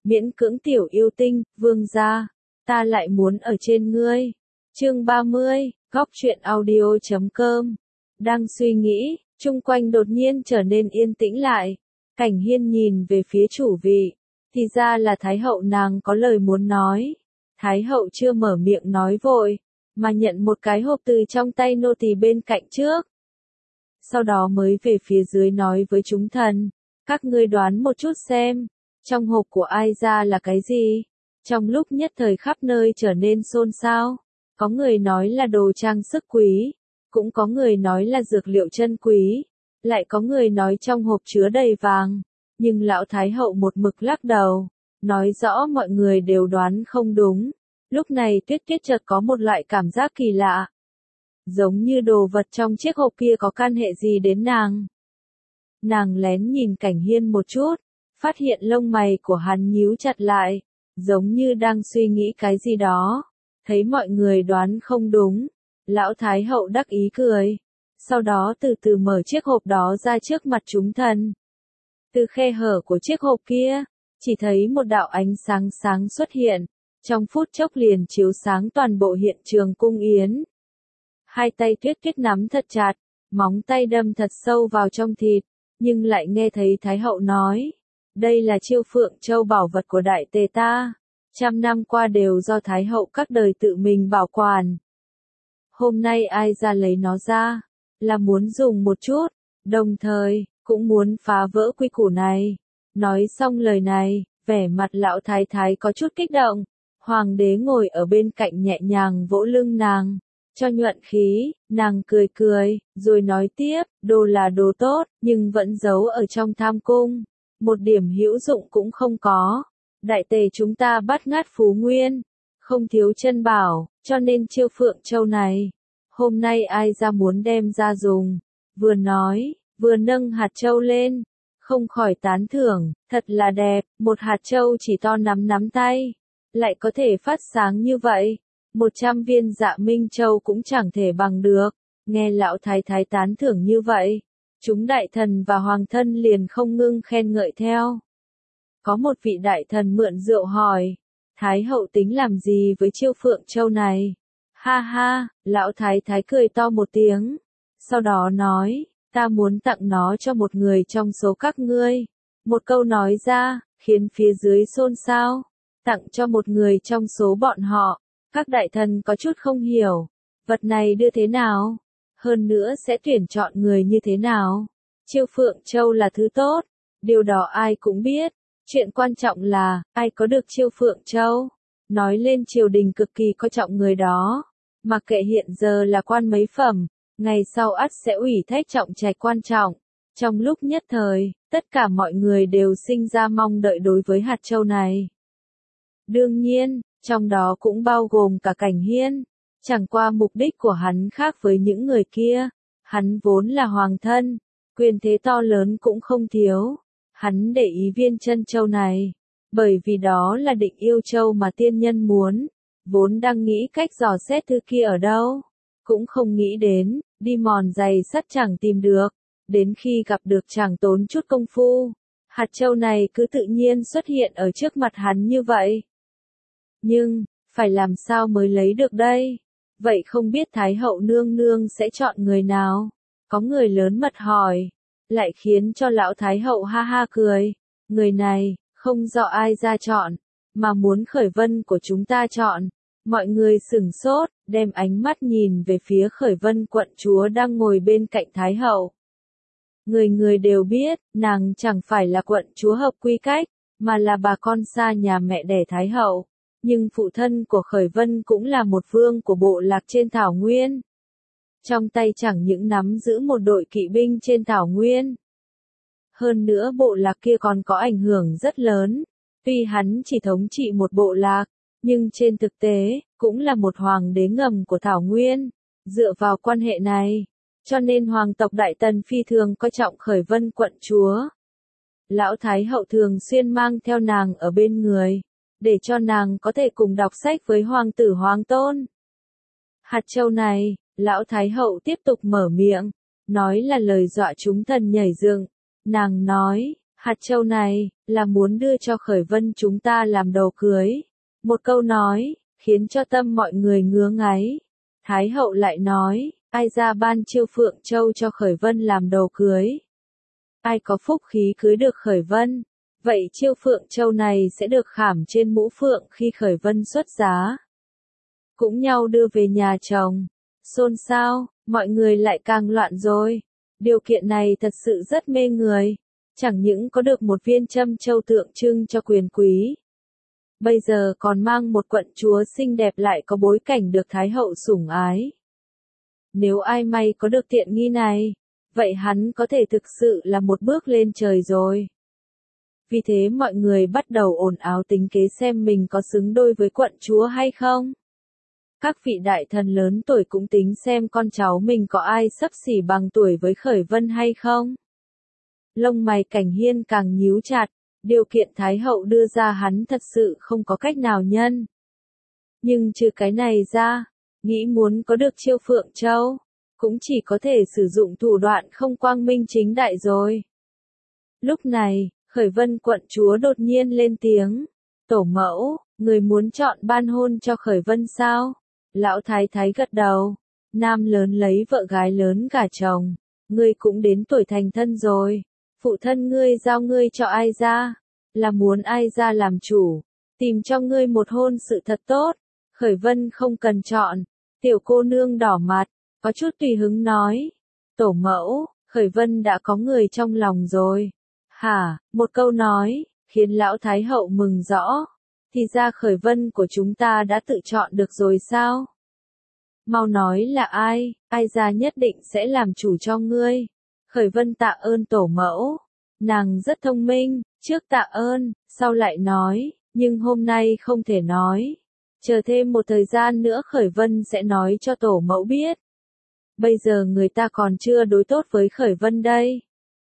miễn cưỡng tiểu yêu tinh, vương gia, ta lại muốn ở trên ngươi. Chương 30, góc truyện audio.com. Đang suy nghĩ, chung quanh đột nhiên trở nên yên tĩnh lại. Cảnh Hiên nhìn về phía chủ vị, thì ra là Thái hậu nàng có lời muốn nói. Thái hậu chưa mở miệng nói vội, mà nhận một cái hộp từ trong tay nô tỳ bên cạnh trước. Sau đó mới về phía dưới nói với chúng thần, các ngươi đoán một chút xem, trong hộp của ai ra là cái gì? Trong lúc nhất thời khắp nơi trở nên xôn xao, có người nói là đồ trang sức quý, cũng có người nói là dược liệu chân quý, lại có người nói trong hộp chứa đầy vàng, nhưng lão Thái hậu một mực lắc đầu, nói rõ mọi người đều đoán không đúng. Lúc này Tuyết Tuyết chợt có một loại cảm giác kỳ lạ, giống như đồ vật trong chiếc hộp kia có can hệ gì đến nàng. Nàng lén nhìn Cảnh Hiên một chút, phát hiện lông mày của hắn nhíu chặt lại, giống như đang suy nghĩ cái gì đó. Thấy mọi người đoán không đúng, lão Thái hậu đắc ý cười, sau đó từ từ mở chiếc hộp đó ra trước mặt chúng thần. Từ khe hở của chiếc hộp kia, chỉ thấy một đạo ánh sáng sáng xuất hiện, trong phút chốc liền chiếu sáng toàn bộ hiện trường cung yến. Hai tay Tuyết Tuyết nắm thật chặt, móng tay đâm thật sâu vào trong thịt, nhưng lại nghe thấy Thái hậu nói, đây là Chiêu Phượng Châu bảo vật của đại tề ta, 100 năm qua đều do Thái hậu các đời tự mình bảo quản. Hôm nay ai ra lấy nó ra, là muốn dùng một chút, đồng thời, cũng muốn phá vỡ quy củ này. Nói xong lời này, vẻ mặt lão thái thái có chút kích động, hoàng đế ngồi ở bên cạnh nhẹ nhàng vỗ lưng nàng, cho nhuận khí, nàng cười cười, rồi nói tiếp, đồ là đồ tốt, nhưng vẫn giấu ở trong tham cung, một điểm hữu dụng cũng không có. Đại tề chúng ta bắt ngát phú nguyên, không thiếu chân bảo, cho nên Chiêu Phượng Châu này, hôm nay ai ra muốn đem ra dùng. Vừa nói, vừa nâng hạt châu lên, không khỏi tán thưởng, thật là đẹp, một hạt châu chỉ to nắm tay, lại có thể phát sáng như vậy. 100 viên Dạ Minh Châu cũng chẳng thể bằng được. Nghe lão thái thái tán thưởng như vậy, chúng đại thần và hoàng thân liền không ngưng khen ngợi theo. Có một vị đại thần mượn rượu hỏi, Thái hậu tính làm gì với Chiêu Phượng Châu này? Ha ha, lão thái thái cười to một tiếng, sau đó nói, ta muốn tặng nó cho một người trong số các ngươi. Một câu nói ra, khiến phía dưới xôn xao, tặng cho một người trong số bọn họ. Các đại thần có chút không hiểu, vật này đưa thế nào? Hơn nữa sẽ tuyển chọn người như thế nào? Chiêu Phượng Châu là thứ tốt, điều đó ai cũng biết. Chuyện quan trọng là, ai có được Chiêu Phượng Châu? Nói lên triều đình cực kỳ coi trọng người đó. Mặc kệ hiện giờ là quan mấy phẩm, ngày sau ắt sẽ ủy thác trọng trách quan trọng. Trong lúc nhất thời, tất cả mọi người đều sinh ra mong đợi đối với hạt châu này. Đương nhiên, trong đó cũng bao gồm cả Cảnh Hiên. Chẳng qua mục đích của hắn khác với những người kia. Hắn vốn là hoàng thân, quyền thế to lớn cũng không thiếu. Hắn để ý viên chân châu này, bởi vì đó là Định Yêu Châu mà tiên nhân muốn. Vốn đang nghĩ cách dò xét thứ kia ở đâu, cũng không nghĩ đến, đi mòn giày sắt chẳng tìm được, đến khi gặp được chẳng tốn chút công phu. Hạt châu này cứ tự nhiên xuất hiện ở trước mặt hắn như vậy. Nhưng, phải làm sao mới lấy được đây? Vậy không biết Thái hậu nương nương sẽ chọn người nào? Có người lớn mật hỏi, lại khiến cho lão Thái hậu ha ha cười. Người này, không do ai ra chọn, mà muốn Khởi Vân của chúng ta chọn. Mọi người sửng sốt, đem ánh mắt nhìn về phía Khởi Vân quận chúa đang ngồi bên cạnh Thái hậu. Người người đều biết, nàng chẳng phải là quận chúa hợp quy cách, mà là bà con xa nhà mẹ đẻ Thái hậu. Nhưng phụ thân của Khởi Vân cũng là một vương của bộ lạc trên Thảo Nguyên. Trong tay chẳng những nắm giữ một đội kỵ binh trên Thảo Nguyên. Hơn nữa bộ lạc kia còn có ảnh hưởng rất lớn. Tuy hắn chỉ thống trị một bộ lạc, nhưng trên thực tế, cũng là một hoàng đế ngầm của Thảo Nguyên. Dựa vào quan hệ này, cho nên hoàng tộc Đại Tần phi thường coi trọng Khởi Vân quận chúa. Lão Thái hậu thường xuyên mang theo nàng ở bên người, để cho nàng có thể cùng đọc sách với hoàng tử hoàng tôn. Hạt châu này, lão Thái hậu tiếp tục mở miệng, nói là lời dọa chúng thần nhảy dựng. Nàng nói, Hạt châu này, là muốn đưa cho Khởi Vân chúng ta làm đồ cưới. Một câu nói, khiến cho tâm mọi người ngứa ngáy. Thái hậu lại nói, ai ra ban Chiêu Phượng Châu cho Khởi Vân làm đồ cưới? Ai có phúc khí cưới được Khởi Vân? Vậy Chiêu Phượng Châu này sẽ được khảm trên mũ phượng khi Khởi Vân xuất giá. Cũng nhau đưa về nhà chồng. Xôn xao, mọi người lại càng loạn rồi. Điều kiện này thật sự rất mê người. Chẳng những có được một viên châm châu tượng trưng cho quyền quý. Bây giờ còn mang một quận chúa xinh đẹp lại có bối cảnh được Thái hậu sủng ái. Nếu ai may có được tiện nghi này, vậy hắn có thể thực sự là một bước lên trời rồi. Vì thế mọi người bắt đầu ồn ào tính kế xem mình có xứng đôi với quận chúa hay không. Các vị đại thần lớn tuổi cũng tính xem con cháu mình có ai xấp xỉ bằng tuổi với Khởi Vân hay không. Lông mày Cảnh Hiên càng nhíu chặt, điều kiện Thái hậu đưa ra hắn thật sự không có cách nào nhân. Nhưng trừ cái này ra, nghĩ muốn có được Chiêu Phượng Châu, cũng chỉ có thể sử dụng thủ đoạn không quang minh chính đại rồi. Lúc này, Khởi Vân quận chúa đột nhiên lên tiếng, tổ mẫu, người muốn chọn ban hôn cho Khởi Vân sao? Lão thái thái gật đầu, nam lớn lấy vợ gái lớn gả chồng, ngươi cũng đến tuổi thành thân rồi, phụ thân ngươi giao ngươi cho ai ra, là muốn ai ra làm chủ, tìm cho ngươi một hôn sự thật tốt. Khởi Vân không cần chọn, tiểu cô nương đỏ mặt, có chút tùy hứng nói, tổ mẫu, Khởi Vân đã có người trong lòng rồi. Hả, một câu nói, khiến lão thái hậu mừng rõ. Thì ra Khởi Vân của chúng ta đã tự chọn được rồi sao? Mau nói là ai ra nhất định sẽ làm chủ cho ngươi. Khởi Vân tạ ơn tổ mẫu. Nàng rất thông minh, trước tạ ơn, sau lại nói, nhưng hôm nay không thể nói. Chờ thêm một thời gian nữa Khởi Vân sẽ nói cho tổ mẫu biết. Bây giờ người ta còn chưa đối tốt với Khởi Vân đây.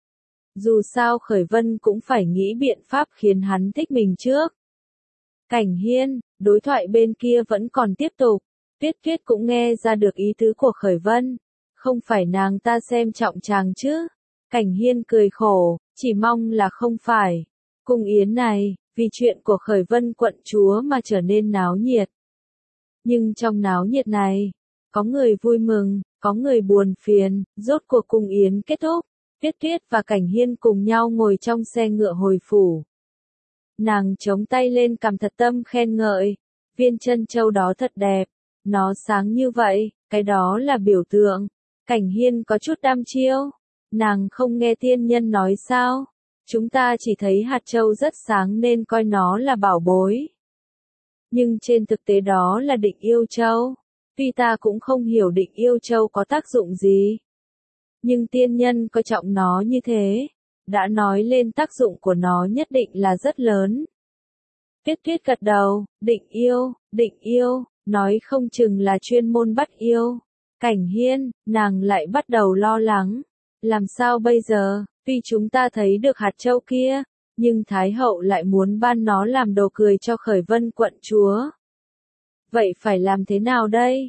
Dù sao Khởi Vân cũng phải nghĩ biện pháp khiến hắn thích mình trước. Cảnh Hiên, đối thoại bên kia vẫn còn tiếp tục. Tuyết Tuyết cũng nghe ra được ý tứ của Khởi Vân. Không phải nàng ta xem trọng chàng chứ. Cảnh Hiên cười khổ, chỉ mong là không phải. Cung yến này, vì chuyện của Khởi Vân quận chúa mà trở nên náo nhiệt. Nhưng trong náo nhiệt này, có người vui mừng, có người buồn phiền, rốt cuộc cung yến kết thúc. Tuyết Tuyết và Cảnh Hiên cùng nhau ngồi trong xe ngựa hồi phủ. Nàng chống tay lên cằm thật tâm khen ngợi, viên chân châu đó thật đẹp, nó sáng như vậy, cái đó là biểu tượng. Cảnh Hiên có chút đăm chiêu, nàng không nghe tiên nhân nói sao, chúng ta chỉ thấy hạt châu rất sáng nên coi nó là bảo bối. Nhưng trên thực tế đó là định yêu châu, tuy ta cũng không hiểu định yêu châu có tác dụng gì. Nhưng tiên nhân coi trọng nó như thế, đã nói lên tác dụng của nó nhất định là rất lớn. Tuyết Tuyết gật đầu, định yêu, nói không chừng là chuyên môn bắt yêu. Cảnh Hiên, nàng lại bắt đầu lo lắng. Làm sao bây giờ, tuy chúng ta thấy được hạt châu kia, nhưng Thái hậu lại muốn ban nó làm đồ cười cho Khởi Vân quận chúa. Vậy phải làm thế nào đây?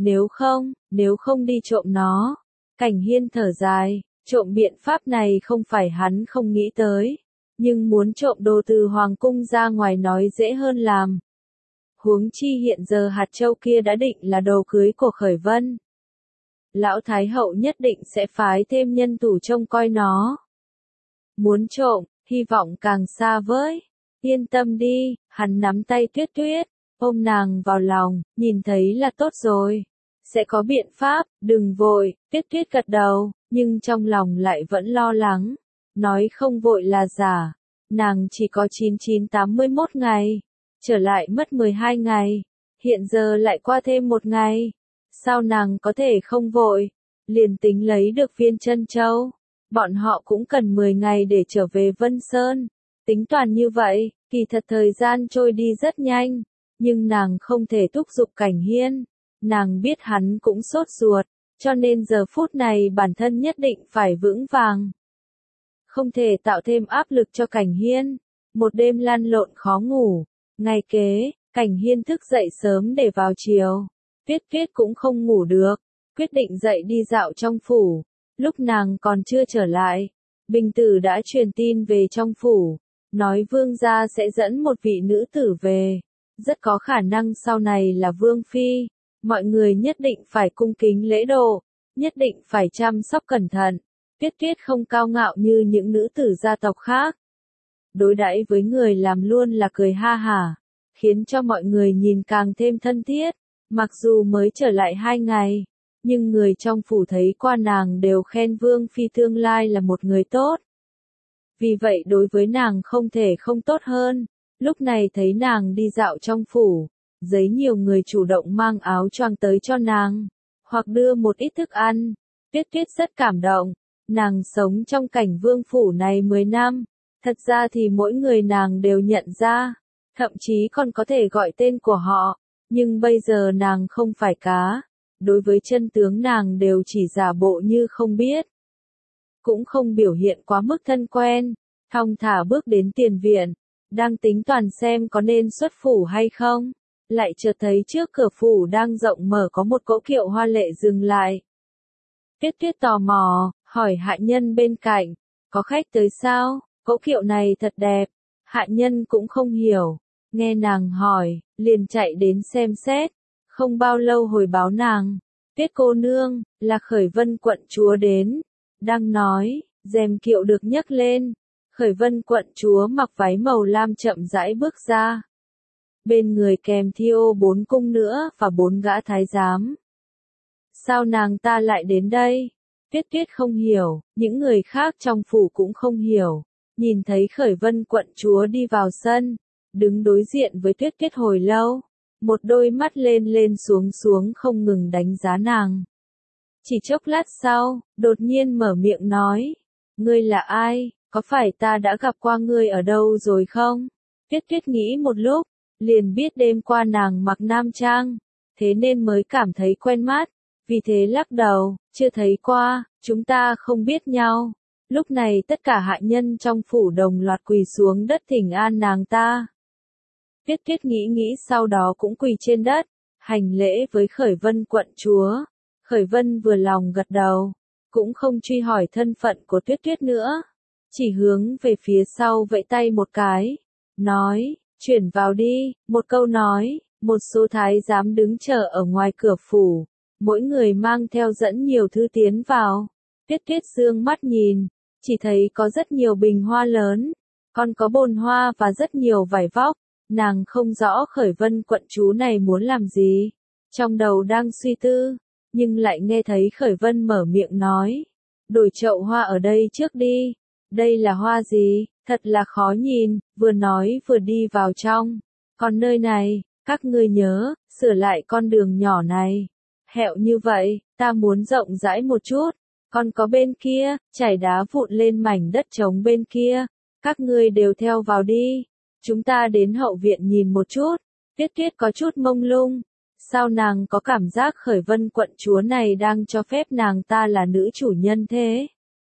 Nếu không đi trộm nó. Cảnh Hiên thở dài, trộm biện pháp này không phải hắn không nghĩ tới, nhưng muốn trộm đồ từ hoàng cung ra ngoài nói dễ hơn làm. Huống chi hiện giờ hạt châu kia đã định là đồ cưới của Khởi Vân. Lão Thái hậu nhất định sẽ phái thêm nhân thủ trông coi nó. Muốn trộm, hy vọng càng xa với. Yên tâm đi, hắn nắm tay Tuyết Tuyết, ôm nàng vào lòng, nhìn thấy là tốt rồi. Sẽ có biện pháp, đừng vội. Tuyết Tuyết gật đầu, nhưng trong lòng lại vẫn lo lắng. Nói không vội là giả. Nàng chỉ có 9981 ngày. Trở lại mất 12 ngày. Hiện giờ lại qua thêm một ngày. Sao nàng có thể không vội? Liền tính lấy được viên chân châu. Bọn họ cũng cần 10 ngày để trở về Vân Sơn. Tính toán như vậy, kỳ thật thời gian trôi đi rất nhanh. Nhưng nàng không thể thúc giục Cảnh Hiên. Nàng biết hắn cũng sốt ruột, cho nên giờ phút này bản thân nhất định phải vững vàng. Không thể tạo thêm áp lực cho Cảnh Hiên. Một đêm lăn lộn khó ngủ. Ngày kế, Cảnh Hiên thức dậy sớm để vào chiều. Tuyết Tuyết cũng không ngủ được, quyết định dậy đi dạo trong phủ. Lúc nàng còn chưa trở lại, Bình Tử đã truyền tin về trong phủ, nói vương gia sẽ dẫn một vị nữ tử về, rất có khả năng sau này là vương phi, mọi người nhất định phải cung kính lễ độ, nhất định phải chăm sóc cẩn thận. Tuyết Tuyết không cao ngạo như những nữ tử gia tộc khác. Đối đãi với người làm luôn là cười ha hả, khiến cho mọi người nhìn càng thêm thân thiết. Mặc dù mới trở lại 2 ngày, nhưng người trong phủ thấy qua nàng đều khen vương phi tương lai là một người tốt. Vì vậy đối với nàng không thể không tốt hơn. Lúc này thấy nàng đi dạo trong phủ, giấy nhiều người chủ động mang áo choàng tới cho nàng, hoặc đưa một ít thức ăn. Tuyết Tuyết rất cảm động. Nàng sống trong cảnh vương phủ này 10 năm, thật ra thì mỗi người nàng đều nhận ra, thậm chí còn có thể gọi tên của họ, nhưng bây giờ nàng không phải cá, đối với chân tướng nàng đều chỉ giả bộ như không biết, cũng không biểu hiện quá mức thân quen, thong thả bước đến tiền viện, đang tính toàn xem có nên xuất phủ hay không, lại chợt thấy trước cửa phủ đang rộng mở có một cỗ kiệu hoa lệ dừng lại. Tuyết Tuyết tò mò, hỏi hạ nhân bên cạnh, có khách tới sao? Cỗ kiệu này thật đẹp. Hạ nhân cũng không hiểu, nghe nàng hỏi, liền chạy đến xem xét, không bao lâu hồi báo nàng, Tuyết cô nương, là Khởi Vân quận chúa đến. Đang nói, rèm kiệu được nhấc lên, Khởi Vân quận chúa mặc váy màu lam chậm rãi bước ra. Bên người kèm theo 4 cung nữa và 4 gã thái giám. Sao nàng ta lại đến đây? Tuyết Tuyết không hiểu, những người khác trong phủ cũng không hiểu. Nhìn thấy Khởi Vân quận chúa đi vào sân, đứng đối diện với Tuyết Tuyết hồi lâu, một đôi mắt lên lên xuống xuống không ngừng đánh giá nàng. Chỉ chốc lát sau, đột nhiên mở miệng nói, ngươi là ai, có phải ta đã gặp qua ngươi ở đâu rồi không? Tuyết Tuyết nghĩ một lúc, liền biết đêm qua nàng mặc nam trang, thế nên mới cảm thấy quen mắt, vì thế lắc đầu, chưa thấy qua, chúng ta không biết nhau. Lúc này tất cả hạ nhân trong phủ đồng loạt quỳ xuống đất thỉnh an nàng ta. Tuyết Tuyết nghĩ sau đó cũng quỳ trên đất, hành lễ với Khởi Vân quận chúa. Khởi Vân vừa lòng gật đầu, cũng không truy hỏi thân phận của Tuyết Tuyết nữa, chỉ hướng về phía sau vẫy tay một cái, nói, chuyển vào đi, một câu nói, một số thái giám đứng chờ ở ngoài cửa phủ, mỗi người mang theo dẫn nhiều thứ tiến vào. Tuyết Tuyết dương mắt nhìn, chỉ thấy có rất nhiều bình hoa lớn, còn có bồn hoa và rất nhiều vải vóc, nàng không rõ Khởi Vân quận chúa này muốn làm gì, trong đầu đang suy tư, nhưng lại nghe thấy Khởi Vân mở miệng nói, đổi chậu hoa ở đây trước đi, đây là hoa gì, thật là khó nhìn, vừa nói vừa đi vào trong, còn nơi này, các ngươi nhớ, sửa lại con đường nhỏ này, hẹo như vậy, ta muốn rộng rãi một chút. Còn có bên kia, chảy đá vụn lên mảnh đất trống bên kia, các ngươi đều theo vào đi. Chúng ta đến hậu viện nhìn một chút. Tuyết Tuyết có chút mông lung. Sao nàng có cảm giác Khởi Vân quận chúa này đang cho phép nàng ta là nữ chủ nhân thế?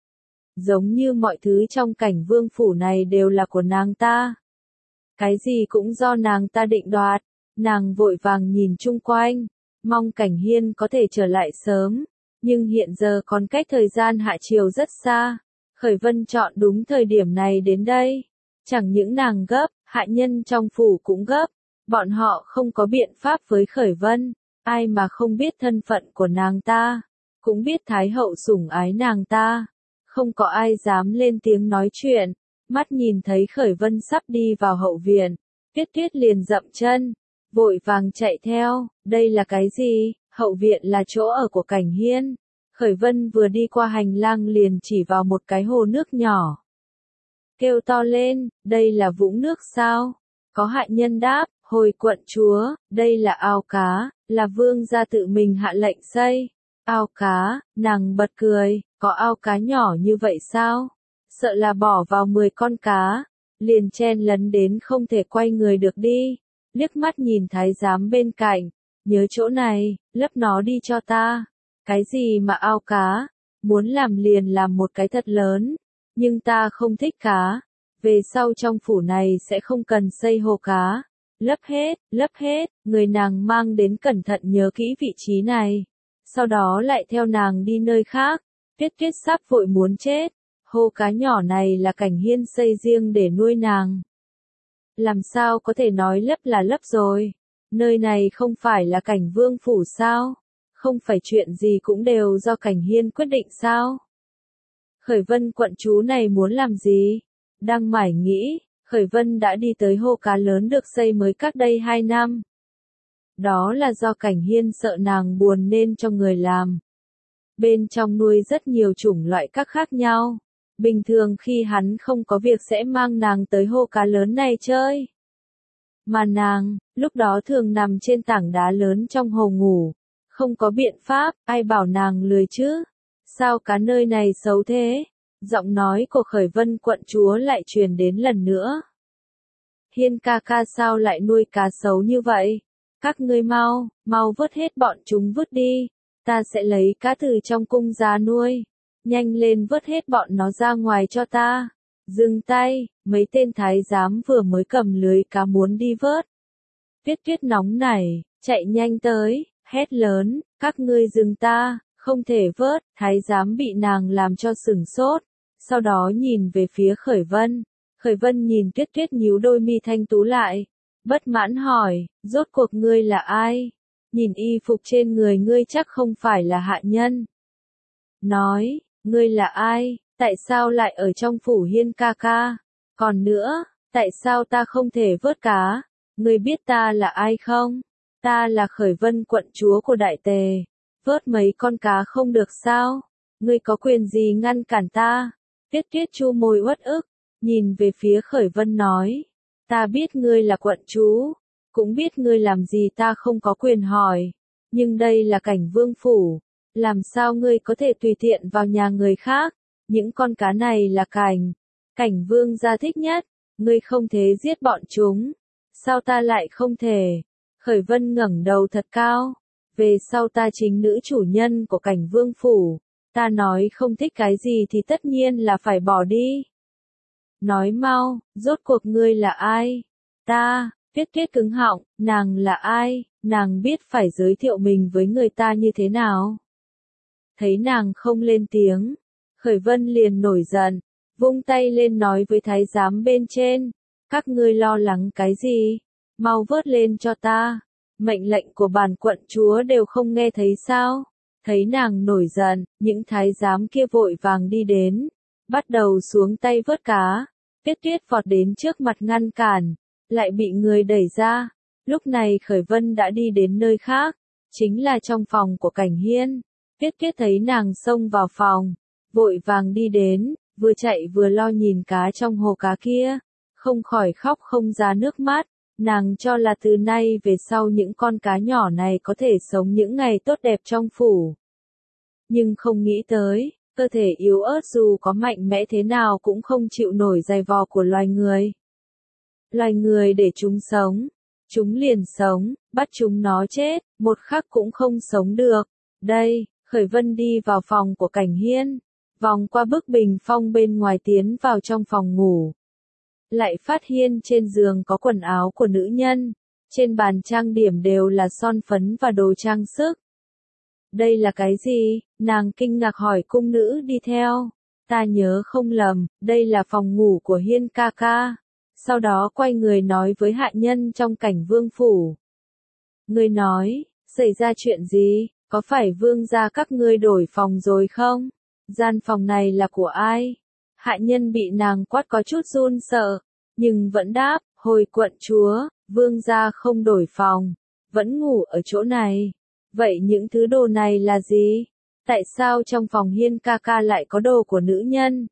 Giống như mọi thứ trong cảnh vương phủ này đều là của nàng ta. Cái gì cũng do nàng ta định đoạt. Nàng vội vàng nhìn chung quanh, mong Cảnh Hiên có thể trở lại sớm. Nhưng hiện giờ còn cách thời gian hạ chiều rất xa, Khởi Vân chọn đúng thời điểm này đến đây. Chẳng những nàng gấp, hạ nhân trong phủ cũng gấp, bọn họ không có biện pháp với Khởi Vân, ai mà không biết thân phận của nàng ta, cũng biết Thái hậu sủng ái nàng ta, không có ai dám lên tiếng nói chuyện. Mắt nhìn thấy Khởi Vân sắp đi vào hậu viện, Tuyết Tuyết liền dậm chân, vội vàng chạy theo, đây là cái gì? Hậu viện là chỗ ở của Cảnh Hiên. Khởi Vân vừa đi qua hành lang liền chỉ vào một cái hồ nước nhỏ. Kêu to lên, đây là vũng nước sao? Có hạ nhân đáp, hồi quận chúa, đây là ao cá, là vương gia tự mình hạ lệnh xây. Ao cá, nàng bật cười, có ao cá nhỏ như vậy sao? Sợ là bỏ vào 10 con cá, liền chen lấn đến không thể quay người được đi. Liếc mắt nhìn thái giám bên cạnh, nhớ chỗ này, lấp nó đi cho ta. Cái gì mà ao cá, muốn làm liền làm một cái thật lớn, nhưng ta không thích cá. Về sau trong phủ này sẽ không cần xây hồ cá. Lấp hết, người nàng mang đến cẩn thận nhớ kỹ vị trí này. Sau đó lại theo nàng đi nơi khác. Tuyết Tuyết sắp vội muốn chết. Hồ cá nhỏ này là Cảnh Hiên xây riêng để nuôi nàng. Làm sao có thể nói lấp là lấp rồi? Nơi này không phải là Cảnh Vương phủ sao? Không phải chuyện gì cũng đều do Cảnh Hiên quyết định sao? Khởi Vân quận chúa này muốn làm gì? Đang mải nghĩ, Khởi Vân đã đi tới hồ cá lớn được xây mới cách đây 2 năm. Đó là do Cảnh Hiên sợ nàng buồn nên cho người làm. Bên trong nuôi rất nhiều chủng loại các khác nhau. Bình thường khi hắn không có việc sẽ mang nàng tới hồ cá lớn này chơi. Mà nàng, lúc đó thường nằm trên tảng đá lớn trong hồ ngủ. Không có biện pháp, ai bảo nàng lười chứ? Sao cá nơi này xấu thế? Giọng nói của Khởi Vân quận chúa lại truyền đến lần nữa. Hiên ca ca sao lại nuôi cá xấu như vậy? Các ngươi mau vớt hết bọn chúng vứt đi. Ta sẽ lấy cá từ trong cung ra nuôi. Nhanh lên vớt hết bọn nó ra ngoài cho ta. Dừng tay, mấy tên thái giám vừa mới cầm lưới cá muốn đi vớt. Tuyết Tuyết nóng nảy, chạy nhanh tới, hét lớn, các ngươi dừng ta, không thể vớt. Thái giám bị nàng làm cho sửng sốt, sau đó nhìn về phía Khởi Vân. Khởi Vân nhìn Tuyết Tuyết nhíu đôi mi thanh tú lại, bất mãn hỏi, rốt cuộc ngươi là ai? Nhìn y phục trên người ngươi chắc không phải là hạ nhân. Nói, ngươi là ai? Tại sao lại ở trong phủ Hiên ca ca? Còn nữa, tại sao ta không thể vớt cá? Ngươi biết ta là ai không? Ta là Khởi Vân quận chúa của Đại Tề. Vớt mấy con cá không được sao? Ngươi có quyền gì ngăn cản ta? Tuyết Tuyết chu môi uất ức, nhìn về phía Khởi Vân nói. Ta biết ngươi là quận chúa, cũng biết ngươi làm gì ta không có quyền hỏi. Nhưng đây là Cảnh Vương phủ, làm sao ngươi có thể tùy tiện vào nhà người khác? Những con cá này là Cảnh Vương gia thích nhất, ngươi không thể giết bọn chúng. Sao ta lại không thể? Khởi Vân ngẩng đầu thật cao. Về sau ta chính nữ chủ nhân của Cảnh Vương phủ. Ta nói không thích cái gì thì tất nhiên là phải bỏ đi. Nói mau, rốt cuộc ngươi là ai? Ta, Tuyết Tuyết cứng họng, nàng là ai? Nàng biết phải giới thiệu mình với người ta như thế nào? Thấy nàng không lên tiếng, Khởi Vân liền nổi giận, vung tay lên nói với thái giám bên trên, các ngươi lo lắng cái gì? Mau vớt lên cho ta. Mệnh lệnh của bản quận chúa đều không nghe thấy sao? Thấy nàng nổi giận, những thái giám kia vội vàng đi đến, bắt đầu xuống tay vớt cá. Tuyết Tuyết vọt đến trước mặt ngăn cản, lại bị người đẩy ra. Lúc này Khởi Vân đã đi đến nơi khác, chính là trong phòng của Cảnh Hiên. Tuyết Tuyết thấy nàng xông vào phòng, vội vàng đi đến, vừa chạy vừa lo nhìn cá trong hồ cá kia, không khỏi khóc không ra nước mắt. Nàng cho là từ nay về sau những con cá nhỏ này có thể sống những ngày tốt đẹp trong phủ. Nhưng không nghĩ tới, cơ thể yếu ớt dù có mạnh mẽ thế nào cũng không chịu nổi giày vò của loài người. Loài người để chúng sống, chúng liền sống, bắt chúng nó chết, một khắc cũng không sống được. Đây, Khởi Vân đi vào phòng của Cảnh Hiên, vòng qua bức bình phong bên ngoài tiến vào trong phòng ngủ. Lại phát hiện trên giường có quần áo của nữ nhân, trên bàn trang điểm đều là son phấn và đồ trang sức. Đây là cái gì? Nàng kinh ngạc hỏi cung nữ đi theo. Ta nhớ không lầm, đây là phòng ngủ của Hiên ca ca. Sau đó quay người nói với hạ nhân trong Cảnh Vương phủ. Người nói, xảy ra chuyện gì? Có phải vương gia các ngươi đổi phòng rồi không? Gian phòng này là của ai? Hạ nhân bị nàng quát có chút run sợ, nhưng vẫn đáp, hồi quận chúa, vương gia không đổi phòng, vẫn ngủ ở chỗ này. Vậy những thứ đồ này là gì? Tại sao trong phòng Hiên ca ca lại có đồ của nữ nhân?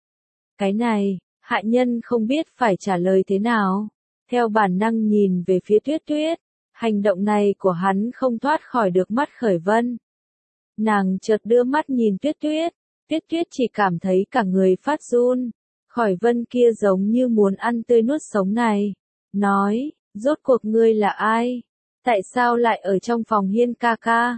Cái này, hạ nhân không biết phải trả lời thế nào. Theo bản năng nhìn về phía Tuyết Tuyết, hành động này của hắn không thoát khỏi được mắt Khởi Vân. Nàng chợt đưa mắt nhìn Tuyết Tuyết, Tuyết Tuyết chỉ cảm thấy cả người phát run. Khởi Vân kia giống như muốn ăn tươi nuốt sống này. Nói, rốt cuộc ngươi là ai? Tại sao lại ở trong phòng Hiên ca ca?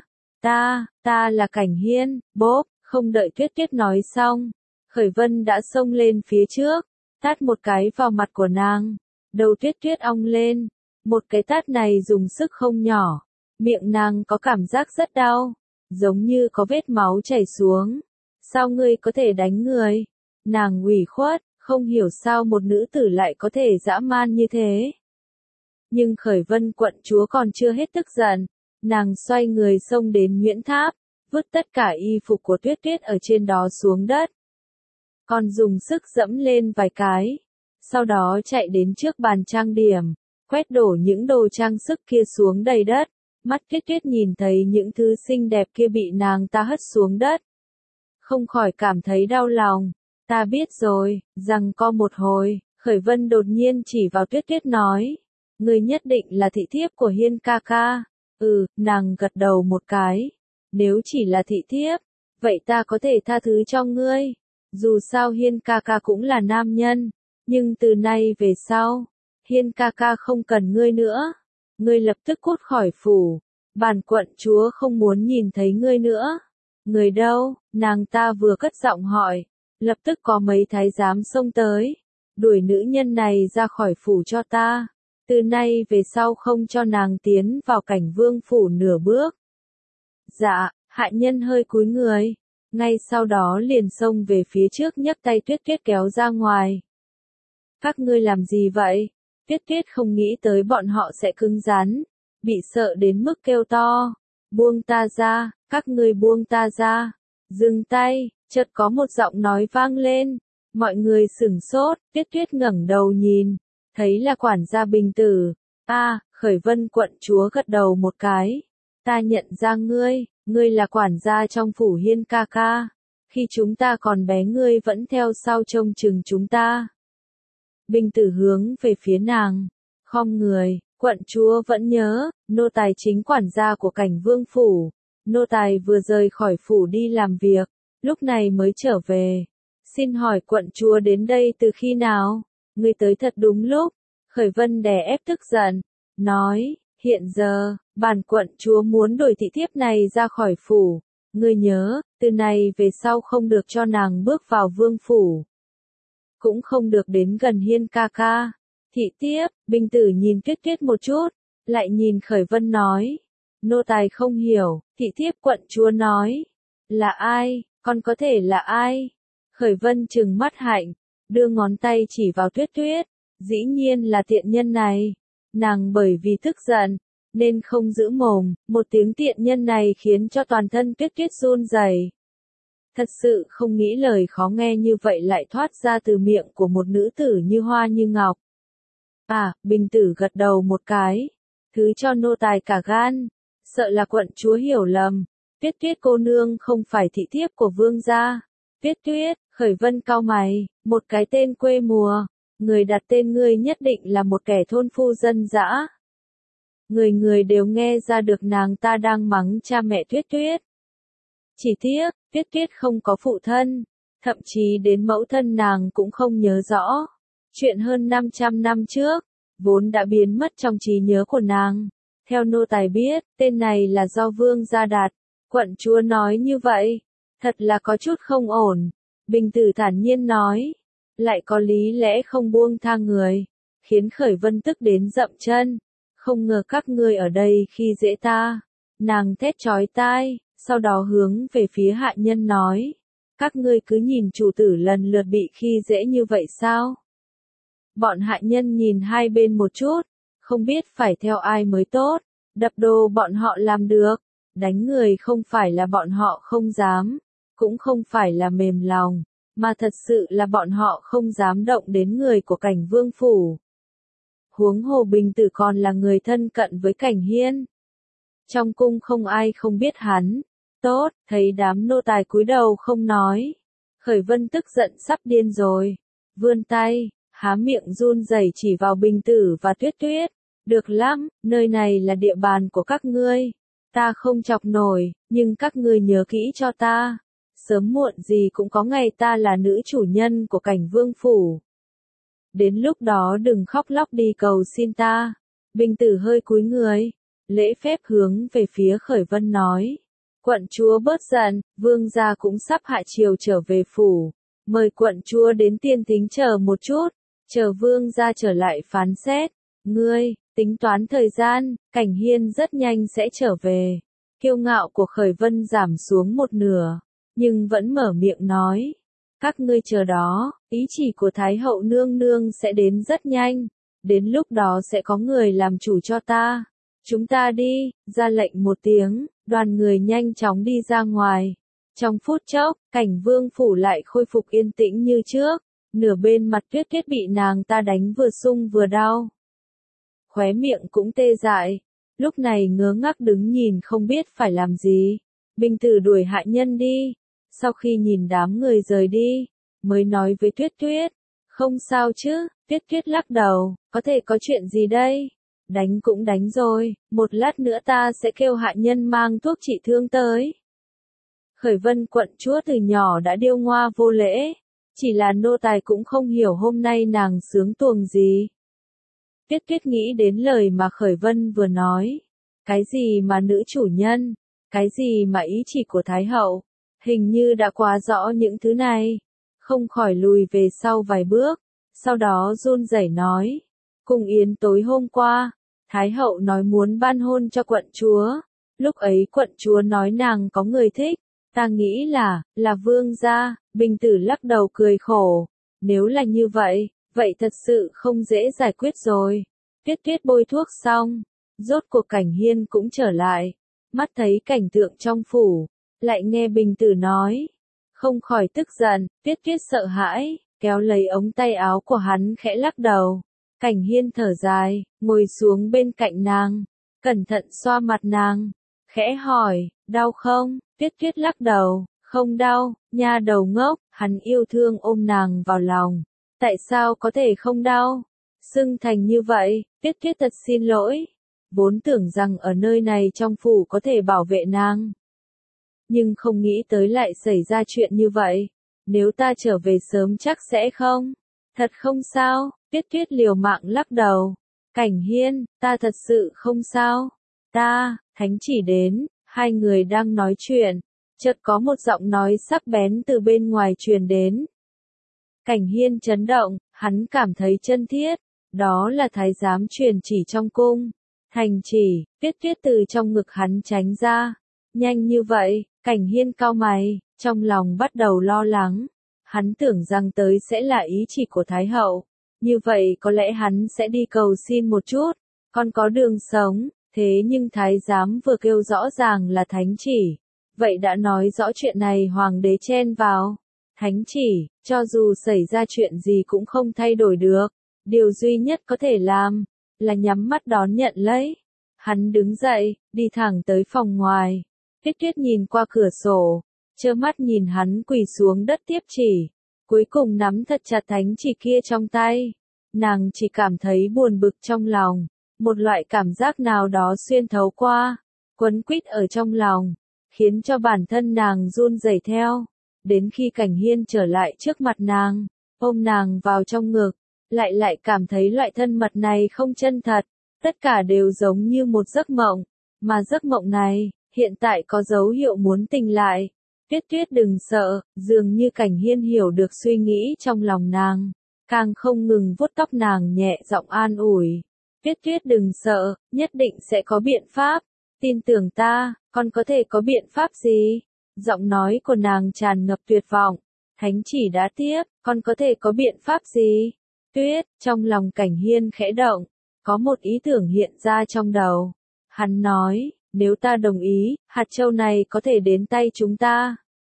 Ta là Cảnh Hiên, bốp, không đợi Tuyết Tuyết nói xong. Khởi Vân đã xông lên phía trước, tát một cái vào mặt của nàng. Đầu Tuyết Tuyết ong lên, một cái tát này dùng sức không nhỏ. Miệng nàng có cảm giác rất đau, giống như có vết máu chảy xuống. Sao ngươi có thể đánh người? Nàng ủy khuất, không hiểu sao một nữ tử lại có thể dã man như thế. Nhưng Khởi Vân quận chúa còn chưa hết tức giận, nàng xoay người xông đến Nguyễn Tháp, vứt tất cả y phục của Tuyết Tuyết ở trên đó xuống đất. Còn dùng sức dẫm lên vài cái, sau đó chạy đến trước bàn trang điểm, quét đổ những đồ trang sức kia xuống đầy đất. Mắt Tuyết Tuyết nhìn thấy những thứ xinh đẹp kia bị nàng ta hất xuống đất, không khỏi cảm thấy đau lòng. Ta biết rồi, rằng co một hồi, Khởi Vân đột nhiên chỉ vào Tuyết Tuyết nói, ngươi nhất định là thị thiếp của Hiên ca ca. Nàng gật đầu một cái. Nếu chỉ là thị thiếp, vậy ta có thể tha thứ cho ngươi. Dù sao Hiên ca ca cũng là nam nhân, nhưng từ nay về sau, Hiên ca ca không cần ngươi nữa. Ngươi lập tức cút khỏi phủ, bản quận chúa không muốn nhìn thấy ngươi nữa. Người đâu? Nàng ta vừa cất giọng hỏi, lập tức có mấy thái giám xông tới, đuổi nữ nhân này ra khỏi phủ cho ta. Từ nay về sau không cho nàng tiến vào Cảnh Vương phủ nửa bước. Dạ, hạ nhân hơi cúi người, ngay sau đó liền xông về phía trước nhấc tay Tuyết Tuyết kéo ra ngoài. Các ngươi làm gì vậy? Tuyết Tuyết không nghĩ tới bọn họ sẽ cứng rắn, bị sợ đến mức kêu to. Buông ta ra, các ngươi buông ta ra. Dừng tay, chợt có một giọng nói vang lên. Mọi người sửng sốt, Tuyết Tuyết ngẩng đầu nhìn, thấy là quản gia Bình Tử. Khởi Vân quận chúa gật đầu một cái. Ta nhận ra ngươi là quản gia trong phủ Hiên ca ca. Khi chúng ta còn bé ngươi vẫn theo sau trông chừng chúng ta. Bình Tử hướng về phía nàng, khom người, quận chúa vẫn nhớ, nô tài chính quản gia của Cảnh Vương phủ. Nô tài vừa rời khỏi phủ đi làm việc, lúc này mới trở về. Xin hỏi quận chúa đến đây từ khi nào? Ngươi tới thật đúng lúc. Khởi Vân đè ép tức giận, nói, hiện giờ, bản quận chúa muốn đuổi thị thiếp này ra khỏi phủ. Ngươi nhớ, từ này về sau không được cho nàng bước vào vương phủ. Cũng không được đến gần Hiên ca ca. Thị thiếp, Bình Tử nhìn Tuyết Tuyết một chút, lại nhìn Khởi Vân nói. Nô tài không hiểu, thị thiếp quận chúa nói. Là ai, con có thể là ai? Khởi Vân trừng mắt hạnh, đưa ngón tay chỉ vào Tuyết Tuyết. Dĩ nhiên là tiện nhân này. Nàng bởi vì tức giận, nên không giữ mồm, một tiếng tiện nhân này khiến cho toàn thân Tuyết Tuyết run rẩy. Thật sự không nghĩ lời khó nghe như vậy lại thoát ra từ miệng của một nữ tử như hoa như ngọc. Bình Tử gật đầu một cái. Thứ cho nô tài cả gan. Sợ là quận chúa hiểu lầm. Tuyết Tuyết cô nương không phải thị thiếp của vương gia. Tuyết Tuyết, Khởi Vân cau mày, một cái tên quê mùa. Người đặt tên ngươi nhất định là một kẻ thôn phu dân dã. Người đều nghe ra được nàng ta đang mắng cha mẹ Tuyết Tuyết. Chỉ tiếc, Tuyết Tuyết không có phụ thân, thậm chí đến mẫu thân nàng cũng không nhớ rõ. Chuyện hơn 500 năm trước, vốn đã biến mất trong trí nhớ của nàng. Theo nô tài biết, tên này là do vương gia đặt. Quận chúa nói như vậy, thật là có chút không ổn. Bình Tử thản nhiên nói, lại có lý lẽ không buông tha người, khiến Khởi Vân tức đến dậm chân. Không ngờ các ngươi ở đây khi dễ ta. Nàng thét chói tai, sau đó hướng về phía hạ nhân nói, các ngươi cứ nhìn chủ tử lần lượt bị khi dễ như vậy sao? Bọn hạ nhân nhìn hai bên một chút, không biết phải theo ai mới tốt. Đập đồ bọn họ làm được, đánh người không phải là bọn họ không dám, cũng không phải là mềm lòng, mà thật sự là bọn họ không dám động đến người của Cảnh Vương phủ. Huống hồ Bình Tử còn là người thân cận với Cảnh Hiên. Trong cung không ai không biết hắn. Tốt, thấy đám nô tài cúi đầu không nói. Khởi Vân tức giận sắp điên rồi. Vươn tay, há miệng run rẩy chỉ vào Bình Tử và Tuyết Tuyết. Được lắm, nơi này là địa bàn của các ngươi. Ta không chọc nổi, nhưng các ngươi nhớ kỹ cho ta. Sớm muộn gì cũng có ngày ta là nữ chủ nhân của Cảnh Vương phủ. Đến lúc đó đừng khóc lóc đi cầu xin ta. Bình Tử hơi cúi người, lễ phép hướng về phía Khởi Vân nói. Quận chúa bớt giận, vương gia cũng sắp hạ triều trở về phủ. Mời quận chúa đến tiên thính chờ một chút, chờ vương gia trở lại phán xét. Ngươi, tính toán thời gian, Cảnh Hiên rất nhanh sẽ trở về. Kiêu ngạo của Khởi Vân giảm xuống một nửa, nhưng vẫn mở miệng nói. Các ngươi chờ đó, ý chỉ của Thái hậu nương nương sẽ đến rất nhanh. Đến lúc đó sẽ có người làm chủ cho ta. Chúng ta đi, ra lệnh một tiếng, đoàn người nhanh chóng đi ra ngoài. Trong phút chốc, cảnh vương phủ lại khôi phục yên tĩnh như trước. Nửa bên mặt Tuyết Tuyết bị nàng ta đánh vừa sung vừa đau. Khóe miệng cũng tê dại. Lúc này ngớ ngác đứng nhìn không biết phải làm gì. Bình Tử đuổi hạ nhân đi. Sau khi nhìn đám người rời đi, mới nói với Tuyết Tuyết. Không sao chứ, Tuyết Tuyết lắc đầu, có thể có chuyện gì đây? Đánh cũng đánh rồi, một lát nữa ta sẽ kêu hạ nhân mang thuốc trị thương tới. Khởi Vân quận chúa từ nhỏ đã điêu ngoa vô lễ, chỉ là nô tài cũng không hiểu hôm nay nàng sướng tuồng gì. Tuyết Tuyết nghĩ đến lời mà Khởi Vân vừa nói. Cái gì mà nữ chủ nhân, cái gì mà ý chỉ của Thái hậu, hình như đã quá rõ những thứ này. Không khỏi lùi về sau vài bước, sau đó run rẩy nói. Cung yến tối hôm qua, Thái hậu nói muốn ban hôn cho quận chúa. Lúc ấy quận chúa nói nàng có người thích, ta nghĩ là vương gia. Bình Tử lắc đầu cười khổ. Nếu là như vậy, vậy thật sự không dễ giải quyết rồi. Tuyết Tuyết bôi thuốc xong, rốt cuộc Cảnh Hiên cũng trở lại. Mắt thấy cảnh tượng trong phủ, lại nghe Bình Tử nói. Không khỏi tức giận, Tuyết Tuyết sợ hãi, kéo lấy ống tay áo của hắn khẽ lắc đầu. Cảnh Hiên thở dài, ngồi xuống bên cạnh nàng, cẩn thận xoa mặt nàng, khẽ hỏi, đau không? Tuyết Tuyết lắc đầu, không đau, nha đầu ngốc. Hắn yêu thương ôm nàng vào lòng, tại sao có thể không đau? Sưng thành như vậy, Tuyết Tuyết thật xin lỗi, vốn tưởng rằng ở nơi này trong phủ có thể bảo vệ nàng, nhưng không nghĩ tới lại xảy ra chuyện như vậy. Nếu ta trở về sớm chắc sẽ không. Thật không sao, Tuyết Tuyết liều mạng lắc đầu. Cảnh Hiên, ta thật sự không sao. Thánh chỉ đến, hai người đang nói chuyện. Chợt có một giọng nói sắc bén từ bên ngoài truyền đến. Cảnh Hiên chấn động, hắn cảm thấy chân thiết. Đó là thái giám truyền chỉ trong cung. Thành chỉ, Tuyết Tuyết từ trong ngực hắn tránh ra. Nhanh như vậy, Cảnh Hiên cau mày, trong lòng bắt đầu lo lắng. Hắn tưởng rằng tới sẽ là ý chỉ của Thái hậu. Như vậy có lẽ hắn sẽ đi cầu xin một chút, còn có đường sống. Thế nhưng thái giám vừa kêu rõ ràng là thánh chỉ. Vậy đã nói rõ chuyện này hoàng đế chen vào. Thánh chỉ, cho dù xảy ra chuyện gì cũng không thay đổi được. Điều duy nhất có thể làm, là nhắm mắt đón nhận lấy. Hắn đứng dậy, đi thẳng tới phòng ngoài. Tuyết Tuyết nhìn qua cửa sổ, trơ mắt nhìn hắn quỳ xuống đất tiếp chỉ. Cuối cùng nắm thật chặt thánh chỉ kia trong tay. Nàng chỉ cảm thấy buồn bực trong lòng. Một loại cảm giác nào đó xuyên thấu qua, quấn quýt ở trong lòng, khiến cho bản thân nàng run rẩy theo. Đến khi Cảnh Hiên trở lại trước mặt nàng, ôm nàng vào trong ngực, lại cảm thấy loại thân mật này không chân thật. Tất cả đều giống như một giấc mộng, mà giấc mộng này, hiện tại có dấu hiệu muốn tỉnh lại. Tuyết Tuyết đừng sợ, dường như Cảnh Hiên hiểu được suy nghĩ trong lòng nàng, càng không ngừng vuốt tóc nàng nhẹ giọng an ủi. Tuyết Tuyết đừng sợ, nhất định sẽ có biện pháp. Tin tưởng ta, con có thể có biện pháp gì? Giọng nói của nàng tràn ngập tuyệt vọng. Thánh chỉ đã tiếp, con có thể có biện pháp gì? Tuyết, trong lòng Cảnh Hiên khẽ động, có một ý tưởng hiện ra trong đầu. Hắn nói, nếu ta đồng ý, hạt châu này có thể đến tay chúng ta.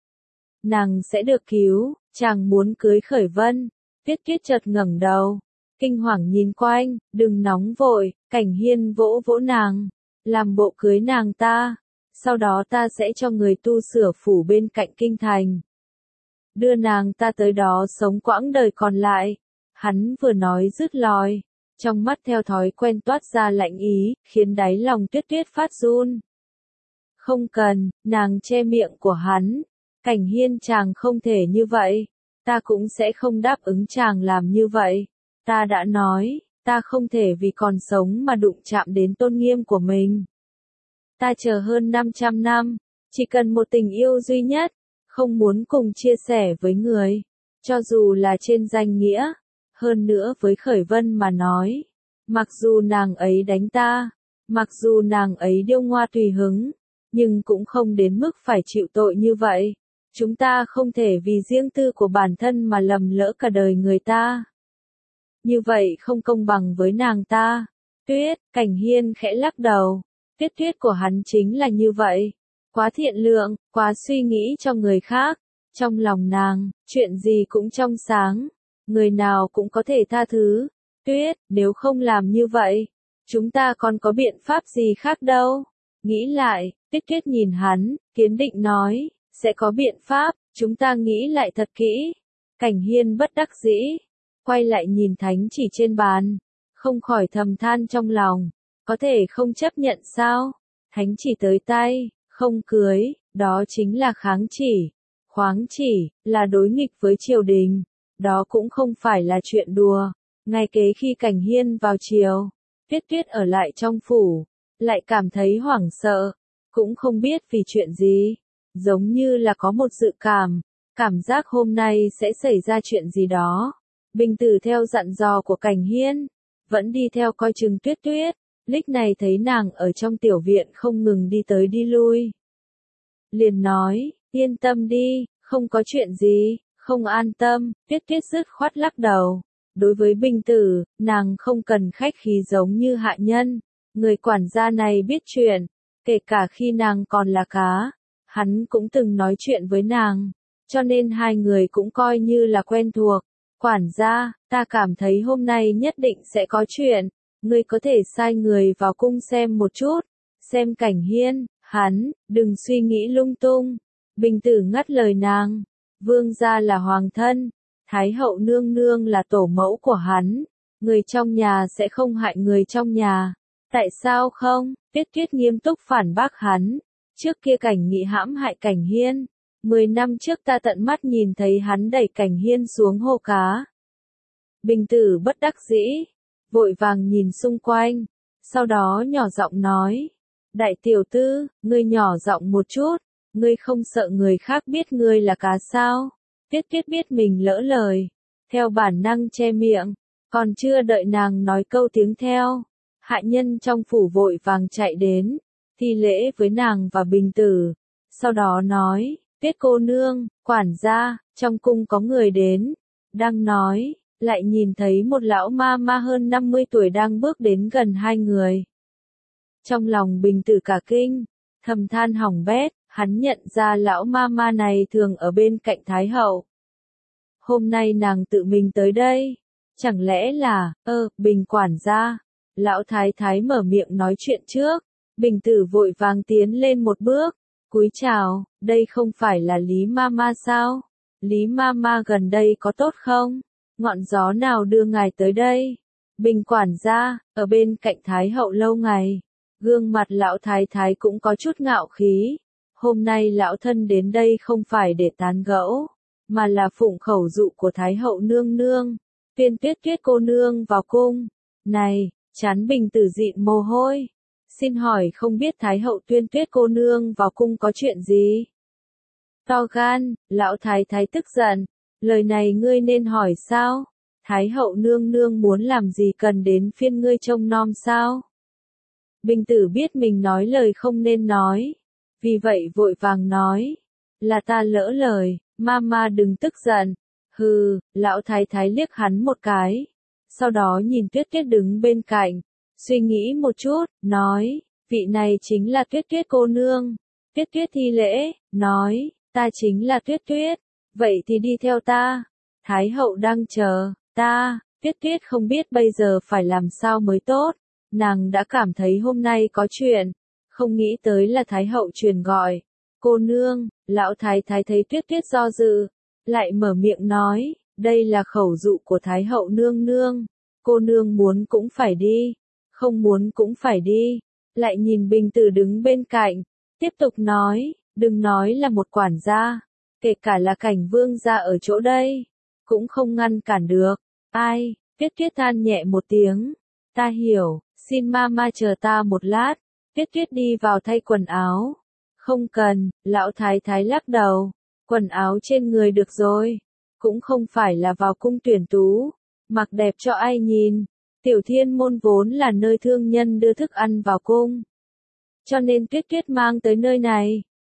Nàng sẽ được cứu, chàng muốn cưới Khởi Vân. Tuyết Tuyết chợt ngẩng đầu, kinh hoàng nhìn quanh, đừng nóng vội. Cảnh Hiên vỗ vỗ nàng, làm bộ cưới nàng ta. Sau đó ta sẽ cho người tu sửa phủ bên cạnh kinh thành, đưa nàng ta tới đó sống quãng đời còn lại. Hắn vừa nói dứt lời, trong mắt theo thói quen toát ra lạnh ý, khiến đáy lòng Tuyết Tuyết phát run. Không cần, nàng che miệng của hắn. Cảnh Hiên, chàng không thể như vậy. Ta cũng sẽ không đáp ứng chàng làm như vậy. Ta đã nói, ta không thể vì còn sống mà đụng chạm đến tôn nghiêm của mình. Ta chờ hơn 500 năm, chỉ cần một tình yêu duy nhất, không muốn cùng chia sẻ với người, cho dù là trên danh nghĩa. Hơn nữa với Khởi Vân mà nói, mặc dù nàng ấy đánh ta, mặc dù nàng ấy điêu ngoa tùy hứng, nhưng cũng không đến mức phải chịu tội như vậy. Chúng ta không thể vì riêng tư của bản thân mà lầm lỡ cả đời người ta. Như vậy không công bằng với nàng ta. Tuyết, Cảnh Hiên khẽ lắc đầu. Tuyết của hắn chính là như vậy. Quá thiện lượng, quá suy nghĩ cho người khác. Trong lòng nàng, chuyện gì cũng trong sáng. Người nào cũng có thể tha thứ. Tuyết, nếu không làm như vậy, chúng ta còn có biện pháp gì khác đâu. Nghĩ lại, Tuyết nhìn hắn, kiên định nói, sẽ có biện pháp, chúng ta nghĩ lại thật kỹ. Cảnh Hiên bất đắc dĩ, quay lại nhìn thánh chỉ trên bàn, không khỏi thầm than trong lòng, có thể không chấp nhận sao? Thánh chỉ tới tay, không cưới, đó chính là kháng chỉ. Khoáng chỉ, là đối nghịch với triều đình, đó cũng không phải là chuyện đùa. Ngay kế khi Cảnh Hiên vào triều, Tuyết ở lại trong phủ, lại cảm thấy hoảng sợ, cũng không biết vì chuyện gì, giống như là có một dự cảm giác hôm nay sẽ xảy ra chuyện gì đó. Bình Tử theo dặn dò của Cảnh Hiên, vẫn đi theo coi chừng Tuyết, lúc này thấy nàng ở trong tiểu viện không ngừng đi tới đi lui. Liền nói, yên tâm đi, không có chuyện gì, không an tâm, Tuyết dứt khoát lắc đầu. Đối với Bình Tử, nàng không cần khách khí giống như hạ nhân, người quản gia này biết chuyện, kể cả khi nàng còn là cá, hắn cũng từng nói chuyện với nàng, cho nên hai người cũng coi như là quen thuộc. Quản gia, ta cảm thấy hôm nay nhất định sẽ có chuyện, ngươi có thể sai người vào cung xem một chút, xem Cảnh Hiên, hắn, đừng suy nghĩ lung tung. Bình Tử ngắt lời nàng, vương gia là hoàng thân, Thái hậu nương nương là tổ mẫu của hắn, người trong nhà sẽ không hại người trong nhà. Tại sao không? Tuyết nghiêm túc phản bác hắn, trước kia Cảnh Nghị hãm hại Cảnh Hiên, 10 năm trước ta tận mắt nhìn thấy hắn đẩy Cảnh Hiên xuống hồ cá. Bình Tử bất đắc dĩ, vội vàng nhìn xung quanh, sau đó nhỏ giọng nói, đại tiểu thư, ngươi nhỏ giọng một chút, ngươi không sợ người khác biết ngươi là cá sao? Tuyết biết mình lỡ lời, theo bản năng che miệng, còn chưa đợi nàng nói câu tiếng theo, hạ nhân trong phủ vội vàng chạy đến, thi lễ với nàng và Bình Tử, sau đó nói, Tuyết cô nương, quản gia, trong cung có người đến, đang nói, lại nhìn thấy một lão ma hơn 50 tuổi đang bước đến gần hai người. Trong lòng Bình Tử cả kinh, thầm than hỏng bét, hắn nhận ra lão ma này thường ở bên cạnh Thái hậu. Hôm nay nàng tự mình tới đây, chẳng lẽ là, Bình quản gia, lão thái thái mở miệng nói chuyện trước, Bình Tử vội vàng tiến lên một bước, cúi chào, đây không phải là Lý Mama sao? Lý Mama gần đây có tốt không? Ngọn gió nào đưa ngài tới đây? Bình quản gia, ở bên cạnh Thái hậu lâu ngày, gương mặt lão thái thái cũng có chút ngạo khí. Hôm nay lão thân đến đây không phải để tán gẫu, mà là phụng khẩu dụ của Thái hậu nương nương, tuyên Tuyết cô nương vào cung. Này, trán Bình Tử dịn mồ hôi. Xin hỏi không biết Thái hậu tuyên Tuyết cô nương vào cung có chuyện gì? To gan, lão thái thái tức giận, lời này ngươi nên hỏi sao? Thái hậu nương nương muốn làm gì cần đến phiên ngươi trông nom sao? Bình Tử biết mình nói lời không nên nói, vì vậy vội vàng nói, là ta lỡ lời, mama đừng tức giận. Hừ, lão thái thái liếc hắn một cái, sau đó nhìn Tuyết đứng bên cạnh, suy nghĩ một chút, nói, vị này chính là Tuyết cô nương. Tuyết thi lễ, nói, ta chính là Tuyết, vậy thì đi theo ta. Thái hậu đang chờ, ta. Tuyết không biết bây giờ phải làm sao mới tốt, nàng đã cảm thấy hôm nay có chuyện, không nghĩ tới là Thái hậu truyền gọi. Cô nương, lão thái thái thấy Tuyết do dự, lại mở miệng nói, đây là khẩu dụ của Thái hậu nương nương, cô nương muốn cũng phải đi, không muốn cũng phải đi. Lại nhìn Bình Tử đứng bên cạnh, tiếp tục nói, đừng nói là một quản gia, kể cả là Cảnh vương gia ở chỗ đây, cũng không ngăn cản được. Ai? Tuyết than nhẹ một tiếng, ta hiểu, xin mama chờ ta một lát. Tuyết đi vào thay quần áo. Không cần, lão thái thái lắc đầu, quần áo trên người được rồi, cũng không phải là vào cung tuyển tú, mặc đẹp cho ai nhìn. Tiểu Thiên môn vốn là nơi thương nhân đưa thức ăn vào cung, cho nên Tuyết mang tới nơi này,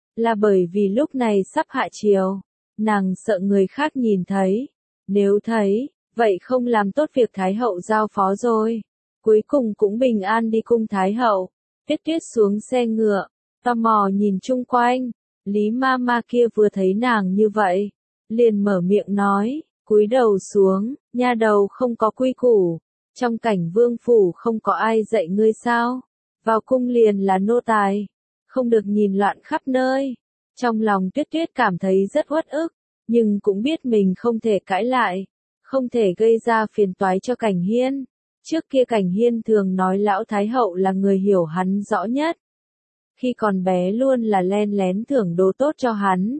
là bởi vì lúc này sắp hạ chiều, nàng sợ người khác nhìn thấy, nếu thấy, vậy không làm tốt việc Thái hậu giao phó rồi. Cuối cùng cũng bình an đi cung Thái hậu. Tuyết Tuyết xuống xe ngựa, tò mò nhìn chung quanh, Lý Mama kia vừa thấy nàng như vậy, liền mở miệng nói, cúi đầu xuống, nha đầu không có quy củ, trong cảnh vương phủ không có ai dạy ngươi sao, vào cung liền là nô tài, không được nhìn loạn khắp nơi. Trong lòng Tuyết Tuyết cảm thấy rất uất ức, nhưng cũng biết mình không thể cãi lại, không thể gây ra phiền toái cho Cảnh Hiên. Trước kia Cảnh Hiên thường nói lão Thái hậu là người hiểu hắn rõ nhất. Khi còn bé luôn là len lén thưởng đồ tốt cho hắn.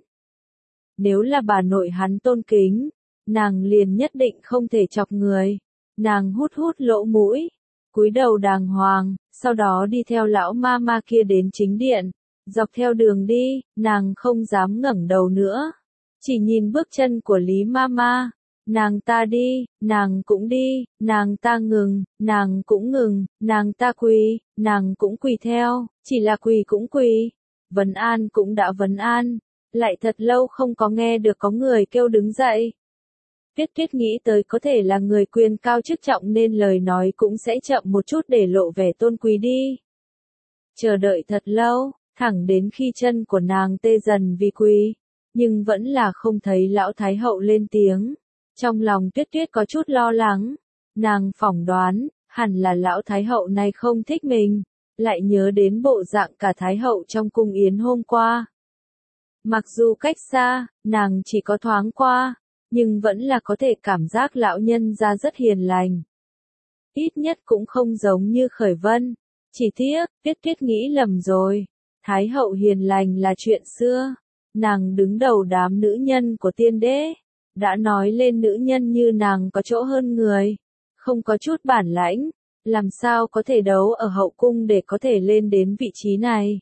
Nếu là bà nội hắn tôn kính, nàng liền nhất định không thể chọc người. Nàng hút hút lỗ mũi, cúi đầu đàng hoàng, sau đó đi theo lão Mama kia đến chính điện. Dọc theo đường đi, nàng không dám ngẩng đầu nữa. Chỉ nhìn bước chân của Lý Mama. Nàng ta đi, nàng cũng đi, nàng ta ngừng, nàng cũng ngừng, nàng ta quỳ, nàng cũng quỳ theo, chỉ là quỳ cũng quỳ. Vấn an cũng đã vấn an, lại thật lâu không có nghe được có người kêu đứng dậy. Tuyết Tuyết nghĩ tới có thể là người quyền cao chức trọng nên lời nói cũng sẽ chậm một chút để lộ vẻ tôn quý đi. Chờ đợi thật lâu, thẳng đến khi chân của nàng tê dần vì quỳ, nhưng vẫn là không thấy lão Thái hậu lên tiếng. Trong lòng Tuyết Tuyết có chút lo lắng, nàng phỏng đoán, hẳn là lão Thái hậu này không thích mình, lại nhớ đến bộ dạng cả Thái hậu trong cung yến hôm qua. Mặc dù cách xa, nàng chỉ có thoáng qua, nhưng vẫn là có thể cảm giác lão nhân ra rất hiền lành. Ít nhất cũng không giống như Khởi Vân, chỉ tiếc, Tuyết Tuyết nghĩ lầm rồi, Thái hậu hiền lành là chuyện xưa, nàng đứng đầu đám nữ nhân của tiên đế. Đã nói lên nữ nhân như nàng có chỗ hơn người, không có chút bản lãnh, làm sao có thể đấu ở hậu cung để có thể lên đến vị trí này.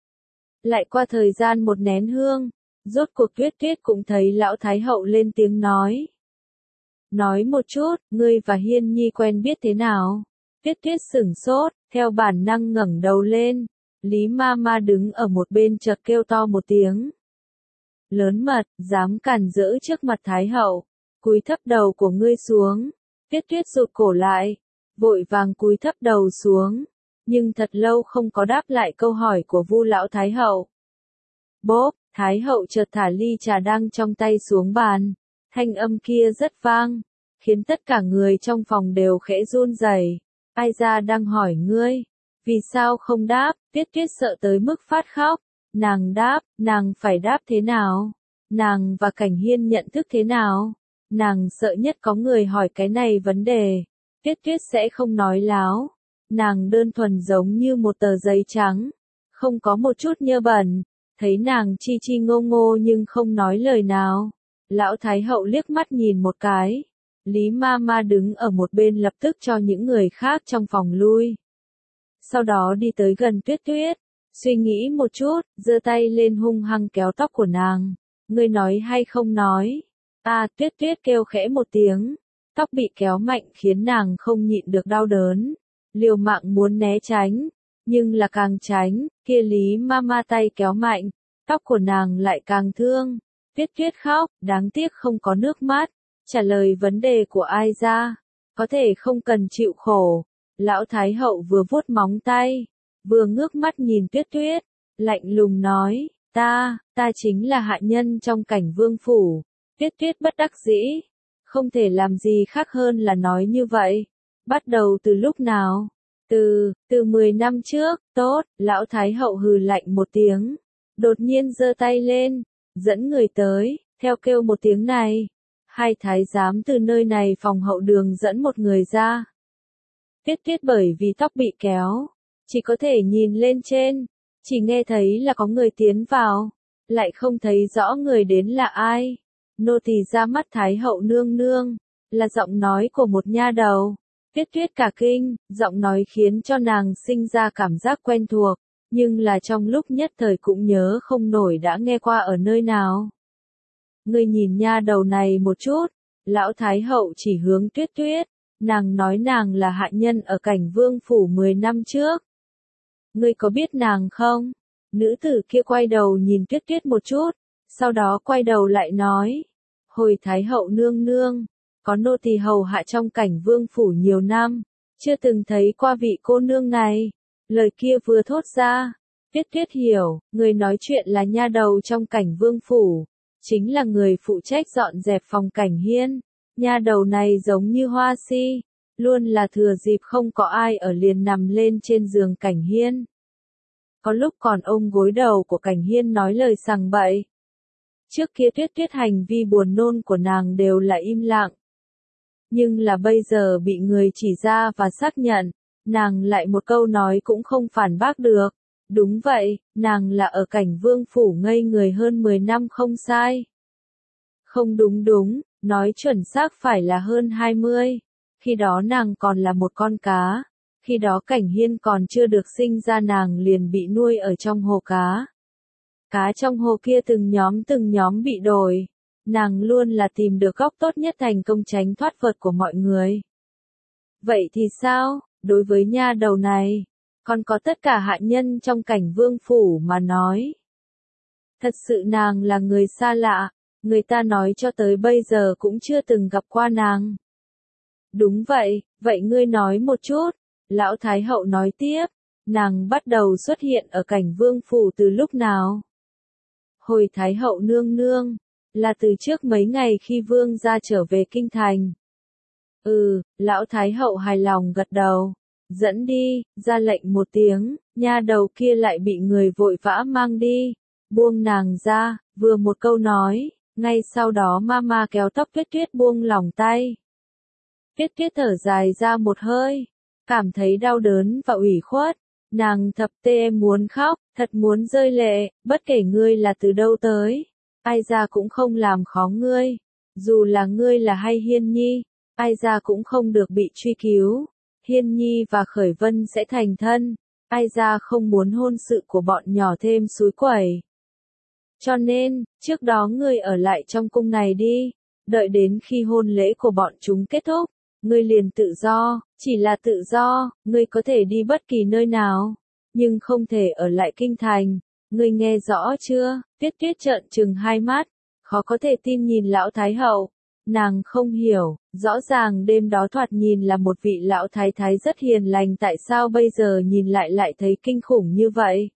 Lại qua thời gian một nén hương, rốt cuộc Tuyết Tuyết cũng thấy lão Thái hậu lên tiếng nói. Nói một chút, ngươi và Hiên Nhi quen biết thế nào? Tuyết Tuyết sửng sốt, theo bản năng ngẩng đầu lên, Lý Mama đứng ở một bên chợt kêu to một tiếng. Lớn mật, dám cản rỡ trước mặt Thái hậu, cúi thấp đầu của ngươi xuống. Tuyết Tuyết rụt cổ lại, vội vàng cúi thấp đầu xuống, nhưng thật lâu không có đáp lại câu hỏi của Vu lão Thái hậu. Bốp, Thái hậu chợt thả ly trà đang trong tay xuống bàn, thanh âm kia rất vang, khiến tất cả người trong phòng đều khẽ run rẩy. Ai ra đang hỏi ngươi, vì sao không đáp? Tuyết Tuyết sợ tới mức phát khóc. Nàng đáp, nàng phải đáp thế nào? Nàng và Cảnh Hiên nhận thức thế nào? Nàng sợ nhất có người hỏi cái này vấn đề. Tuyết Tuyết sẽ không nói láo. Nàng đơn thuần giống như một tờ giấy trắng, không có một chút nhơ bẩn. Thấy nàng chi chi ngô ngô nhưng không nói lời nào. Lão Thái hậu liếc mắt nhìn một cái. Lý Mama đứng ở một bên lập tức cho những người khác trong phòng lui. Sau đó đi tới gần Tuyết Tuyết. Suy nghĩ một chút, giơ tay lên hung hăng kéo tóc của nàng. Ngươi nói hay không nói? Tuyết Tuyết kêu khẽ một tiếng. Tóc bị kéo mạnh khiến nàng không nhịn được đau đớn. Liều mạng muốn né tránh. Nhưng là càng tránh, kia Lý Mama tay kéo mạnh. Tóc của nàng lại càng thương. Tuyết Tuyết khóc, đáng tiếc không có nước mắt. Trả lời vấn đề của ai ra? Có thể không cần chịu khổ. Lão Thái hậu vừa vuốt móng tay. Vừa ngước mắt nhìn Tuyết Tuyết, lạnh lùng nói, ta chính là hạ nhân trong Cảnh vương phủ. Tuyết Tuyết bất đắc dĩ, không thể làm gì khác hơn là nói như vậy. Bắt đầu từ lúc nào? Từ 10 năm trước, tốt, lão Thái hậu hừ lạnh một tiếng, đột nhiên giơ tay lên, dẫn người tới, theo kêu một tiếng này. Hai thái giám từ nơi này phòng hậu đường dẫn một người ra. Tuyết Tuyết bởi vì tóc bị kéo, chỉ có thể nhìn lên trên, chỉ nghe thấy là có người tiến vào, lại không thấy rõ người đến là ai. Nô tỳ ra mắt Thái hậu nương nương, là giọng nói của một nha đầu. Tuyết Tuyết cả kinh, giọng nói khiến cho nàng sinh ra cảm giác quen thuộc, nhưng là trong lúc nhất thời cũng nhớ không nổi đã nghe qua ở nơi nào. Ngươi nhìn nha đầu này một chút, lão Thái hậu chỉ hướng Tuyết Tuyết, nàng nói nàng là hạ nhân ở Cảnh vương phủ 10 năm trước. Ngươi có biết nàng không? Nữ tử kia quay đầu nhìn Tuyết Tuyết một chút, sau đó quay đầu lại nói, hồi Thái hậu nương nương, có nô tỳ hầu hạ trong cảnh vương phủ nhiều năm, chưa từng thấy qua vị cô nương này. Lời kia vừa thốt ra, Tuyết Tuyết hiểu, người nói chuyện là nha đầu trong cảnh vương phủ, chính là người phụ trách dọn dẹp phòng cảnh hiên. Nha đầu này giống như Hoa Si, luôn là thừa dịp không có ai ở liền nằm lên trên giường cảnh hiên. Có lúc còn ôm gối đầu của cảnh hiên nói lời sằng bậy. Trước kia Tuyết Tuyết hành vi buồn nôn của nàng đều là im lặng. Nhưng là bây giờ bị người chỉ ra và xác nhận, nàng lại một câu nói cũng không phản bác được. Đúng vậy, nàng là ở cảnh vương phủ ngây người hơn 10 năm không sai. Không đúng, nói chuẩn xác phải là hơn 20. Khi đó nàng còn là một con cá. Khi đó cảnh hiên còn chưa được sinh ra, nàng liền bị nuôi ở trong hồ cá. Cá trong hồ kia từng nhóm bị đổi. Nàng luôn là tìm được góc tốt nhất thành công tránh thoát vật của mọi người. Vậy thì sao, đối với nha đầu này, còn có tất cả hạ nhân trong cảnh vương phủ mà nói. Thật sự nàng là người xa lạ, người ta nói cho tới bây giờ cũng chưa từng gặp qua nàng. Đúng vậy, vậy ngươi nói một chút, lão Thái hậu nói tiếp, nàng bắt đầu xuất hiện ở cảnh vương phủ từ lúc nào? Hồi Thái hậu nương nương, là từ trước mấy ngày khi vương gia trở về kinh thành. Lão Thái hậu hài lòng gật đầu. Dẫn đi, ra lệnh một tiếng, nha đầu kia lại bị người vội vã mang đi. Buông nàng ra, vừa một câu nói, ngay sau đó mama kéo tóc Tuyết Tuyết buông lỏng tay. Tuyết Tuyết thở dài ra một hơi, cảm thấy đau đớn và ủy khuất. Nàng thập tê muốn khóc, thật muốn rơi lệ, bất kể ngươi là từ đâu tới. Ai ra cũng không làm khó ngươi. Dù là ngươi là hay Hiên Nhi, ai ra cũng không được bị truy cứu. Hiên Nhi và Khởi Vân sẽ thành thân. Ai ra không muốn hôn sự của bọn nhỏ thêm xúi quẩy. Cho nên, trước đó ngươi ở lại trong cung này đi. Đợi đến khi hôn lễ của bọn chúng kết thúc, ngươi liền tự do, chỉ là tự do, ngươi có thể đi bất kỳ nơi nào, nhưng không thể ở lại kinh thành. Ngươi nghe rõ chưa? Tuyết Tuyết trợn trừng hai mắt, khó có thể tin nhìn lão Thái hậu. Nàng không hiểu, rõ ràng đêm đó thoạt nhìn là một vị lão thái thái rất hiền lành, tại sao bây giờ nhìn lại thấy kinh khủng như vậy?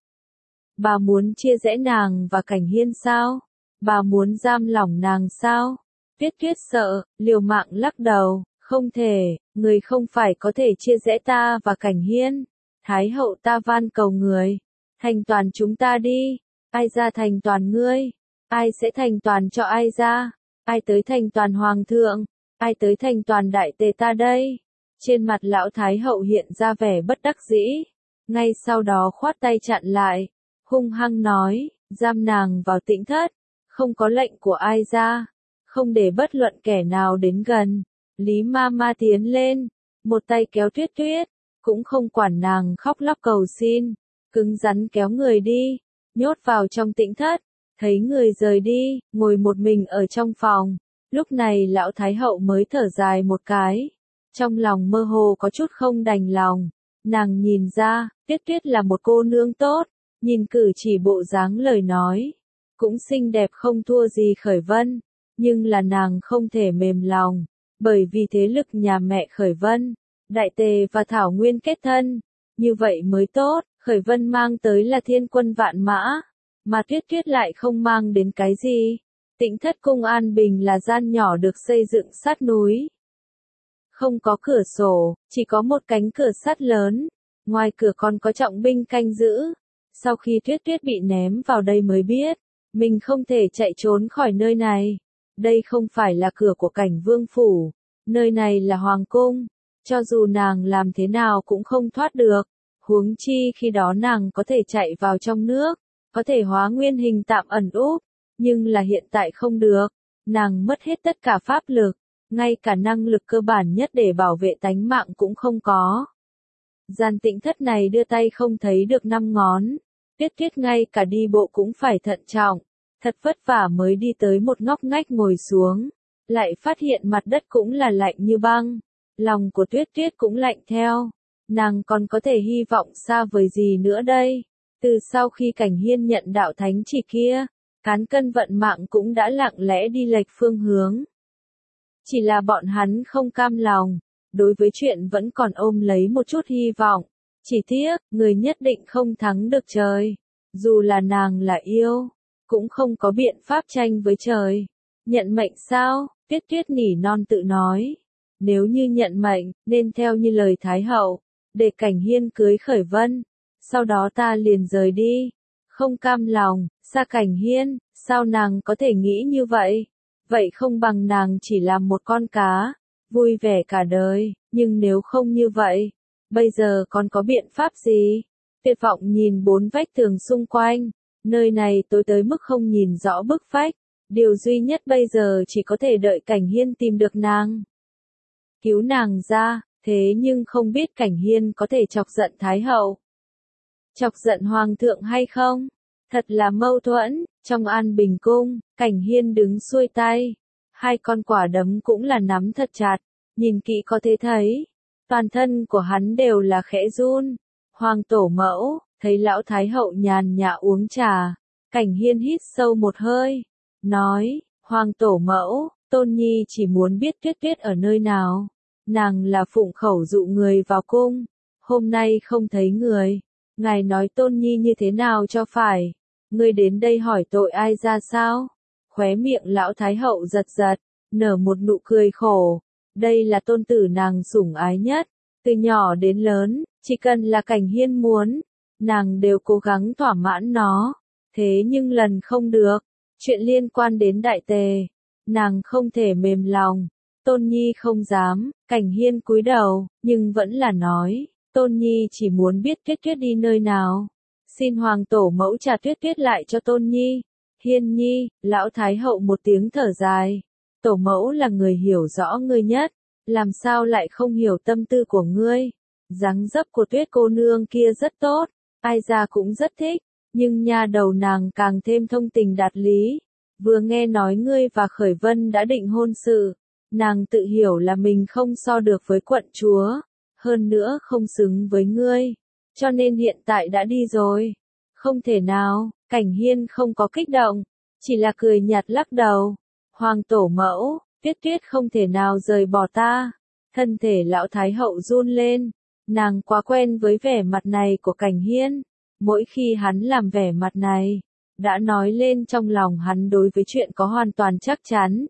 Bà muốn chia rẽ nàng và Cảnh Hiên sao? Bà muốn giam lỏng nàng sao? Tuyết Tuyết sợ, liều mạng lắc đầu, không thể, người không phải có thể chia rẽ ta và Cảnh Hiên. Thái hậu ta van cầu người, thành toàn chúng ta đi. Ai ra thành toàn ngươi? Ai sẽ thành toàn cho ai ra? Ai tới thành toàn hoàng thượng? Ai tới thành toàn đại tề ta đây? Trên mặt lão Thái hậu hiện ra vẻ bất đắc dĩ. Ngay sau đó khoát tay chặn lại, hung hăng nói, giam nàng vào tĩnh thất, không có lệnh của ai ra, không để bất luận kẻ nào đến gần. Lý Mama tiến lên, một tay kéo Tuyết Tuyết, cũng không quản nàng khóc lóc cầu xin, cứng rắn kéo người đi, nhốt vào trong tĩnh thất. Thấy người rời đi, ngồi một mình ở trong phòng. Lúc này lão Thái hậu mới thở dài một cái. Trong lòng mơ hồ có chút không đành lòng. Nàng nhìn ra, Tuyết Tuyết là một cô nương tốt. Nhìn cử chỉ bộ dáng lời nói, cũng xinh đẹp không thua gì Khởi Vân. Nhưng là nàng không thể mềm lòng. Bởi vì thế lực nhà mẹ Khởi Vân, Đại Tề và Thảo Nguyên kết thân. Như vậy mới tốt, Khởi Vân mang tới là thiên quân vạn mã. Mà Tuyết Tuyết lại không mang đến cái gì. Tĩnh thất cung an bình là gian nhỏ được xây dựng sát núi. Không có cửa sổ, chỉ có một cánh cửa sắt lớn. Ngoài cửa còn có trọng binh canh giữ. Sau khi Tuyết Tuyết bị ném vào đây mới biết, mình không thể chạy trốn khỏi nơi này. Đây không phải là cửa của cảnh vương phủ. Nơi này là hoàng cung. Cho dù nàng làm thế nào cũng không thoát được. Huống chi khi đó nàng có thể chạy vào trong nước. Có thể hóa nguyên hình tạm ẩn úp, nhưng là hiện tại không được. Nàng mất hết tất cả pháp lực, ngay cả năng lực cơ bản nhất để bảo vệ tánh mạng cũng không có. Gian tĩnh thất này đưa tay không thấy được 5 ngón. Tuyết Tuyết ngay cả đi bộ cũng phải thận trọng. Thật vất vả mới đi tới một ngóc ngách ngồi xuống. Lại phát hiện mặt đất cũng là lạnh như băng. Lòng của Tuyết Tuyết cũng lạnh theo. Nàng còn có thể hy vọng xa vời gì nữa đây? Từ sau khi Cảnh Hiên nhận đạo thánh chỉ kia, cán cân vận mạng cũng đã lặng lẽ đi lệch phương hướng. Chỉ là bọn hắn không cam lòng, đối với chuyện vẫn còn ôm lấy một chút hy vọng. Chỉ tiếc, người nhất định không thắng được trời. Dù là nàng là yêu, cũng không có biện pháp tranh với trời. Nhận mệnh sao? Tuyết Tuyết nỉ non tự nói. Nếu như nhận mệnh, nên theo như lời Thái hậu, để Cảnh Hiên cưới Khởi Vân. Sau đó ta liền rời đi. Không cam lòng, xa Cảnh Hiên, sao nàng có thể nghĩ như vậy? Vậy không bằng nàng chỉ làm một con cá, vui vẻ cả đời, nhưng nếu không như vậy, bây giờ còn có biện pháp gì? Tuyệt vọng nhìn bốn vách tường xung quanh, nơi này tối tới mức không nhìn rõ bức vách, điều duy nhất bây giờ chỉ có thể đợi Cảnh Hiên tìm được nàng. Cứu nàng ra, thế nhưng không biết Cảnh Hiên có thể chọc giận Thái hậu. Chọc giận Hoàng thượng hay không? Thật là mâu thuẫn, trong An Bình Cung, Cảnh Hiên đứng xuôi tay. Hai con quả đấm cũng là nắm thật chặt, nhìn kỹ có thể thấy. Toàn thân của hắn đều là khẽ run. Hoàng tổ mẫu, thấy lão Thái hậu nhàn nhã uống trà. Cảnh Hiên hít sâu một hơi, nói, Hoàng tổ mẫu, Tôn Nhi chỉ muốn biết Tuyết Tuyết ở nơi nào. Nàng là phụng khẩu dụ người vào cung, hôm nay không thấy người. Ngài nói Tôn Nhi như thế nào cho phải? Ngươi đến đây hỏi tội ai ra sao? Khóe miệng lão Thái hậu giật giật, nở một nụ cười khổ. Đây là tôn tử nàng sủng ái nhất. Từ nhỏ đến lớn, chỉ cần là Cảnh Hiên muốn, nàng đều cố gắng thỏa mãn nó. Thế nhưng lần không được, chuyện liên quan đến đại tề, nàng không thể mềm lòng. Tôn Nhi không dám, Cảnh Hiên cúi đầu, nhưng vẫn là nói, Tôn Nhi chỉ muốn biết Tuyết Tuyết đi nơi nào. Xin Hoàng tổ mẫu trả Tuyết Tuyết lại cho Tôn Nhi. Hiên Nhi, lão Thái hậu một tiếng thở dài. Tổ mẫu là người hiểu rõ ngươi nhất, làm sao lại không hiểu tâm tư của ngươi. Dáng dấp của Tuyết cô nương kia rất tốt, ai ra cũng rất thích, nhưng nha đầu nàng càng thêm thông tình đạt lý. Vừa nghe nói ngươi và Khởi Vân đã định hôn sự, nàng tự hiểu là mình không so được với quận chúa, hơn nữa không xứng với ngươi, cho nên hiện tại đã đi rồi. Không thể nào, Cảnh Hiên không có kích động, chỉ là cười nhạt lắc đầu. Hoàng tổ mẫu, Tuyết Tuyết không thể nào rời bỏ ta. Thân thể lão Thái hậu run lên, nàng quá quen với vẻ mặt này của Cảnh Hiên. Mỗi khi hắn làm vẻ mặt này, đã nói lên trong lòng hắn đối với chuyện có hoàn toàn chắc chắn.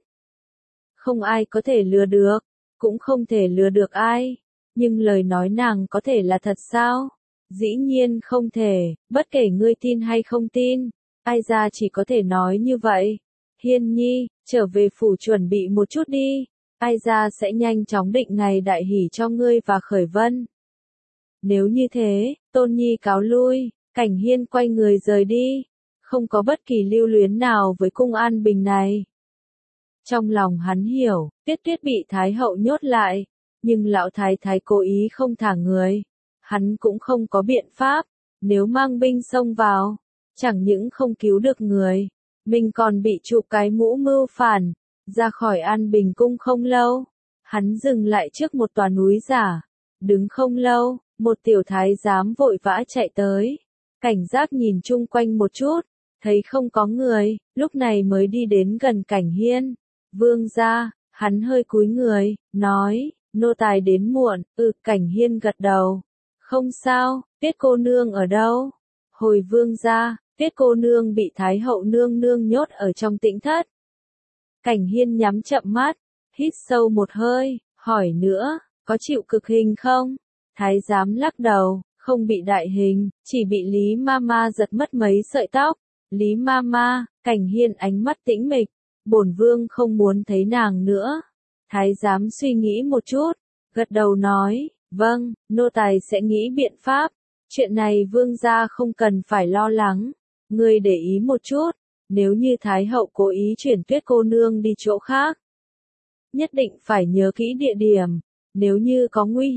Không ai có thể lừa được, cũng không thể lừa được ai. Nhưng lời nói nàng có thể là thật sao? Dĩ nhiên không thể, bất kể ngươi tin hay không tin, ai ra chỉ có thể nói như vậy. Hiên Nhi, trở về phủ chuẩn bị một chút đi, ai ra sẽ nhanh chóng định ngày đại hỷ cho ngươi và Khởi Vân. Nếu như thế, Tôn Nhi cáo lui. Cảnh Hiên quay người rời đi, không có bất kỳ lưu luyến nào với cung An Bình này. Trong lòng hắn hiểu, Tuyết Tuyết bị Thái hậu nhốt lại, nhưng lão Thái Thái cố ý không thả người. Hắn cũng không có biện pháp, nếu mang binh xông vào, chẳng những không cứu được người, mình còn bị chụp cái mũ mưu phản. Ra khỏi An Bình Cung không lâu, hắn dừng lại trước một tòa núi giả. Đứng không lâu, một tiểu thái giám vội vã chạy tới. Cảnh giác nhìn chung quanh một chút, thấy không có người, lúc này mới đi đến gần Cảnh Hiên. Vương gia, hắn hơi cúi người, nói, nô tài đến muộn. Cảnh Hiên gật đầu. Không sao, Tuyết cô nương ở đâu? Hồi vương gia, Tuyết cô nương bị Thái hậu nương nương nhốt ở trong tĩnh thất. Cảnh Hiên nhắm chậm mắt, hít sâu một hơi, hỏi nữa, có chịu cực hình không? Thái giám lắc đầu, không bị đại hình, chỉ bị Lý Mama giật mất mấy sợi tóc. Lý Mama, Cảnh Hiên ánh mắt tĩnh mịch, bổn vương không muốn thấy nàng nữa. Thái giám suy nghĩ một chút, gật đầu nói, vâng, nô tài sẽ nghĩ biện pháp. Chuyện này vương gia không cần phải lo lắng. Ngươi để ý một chút, nếu như Thái hậu cố ý chuyển Tuyết cô nương đi chỗ khác, nhất định phải nhớ kỹ địa điểm. Nếu như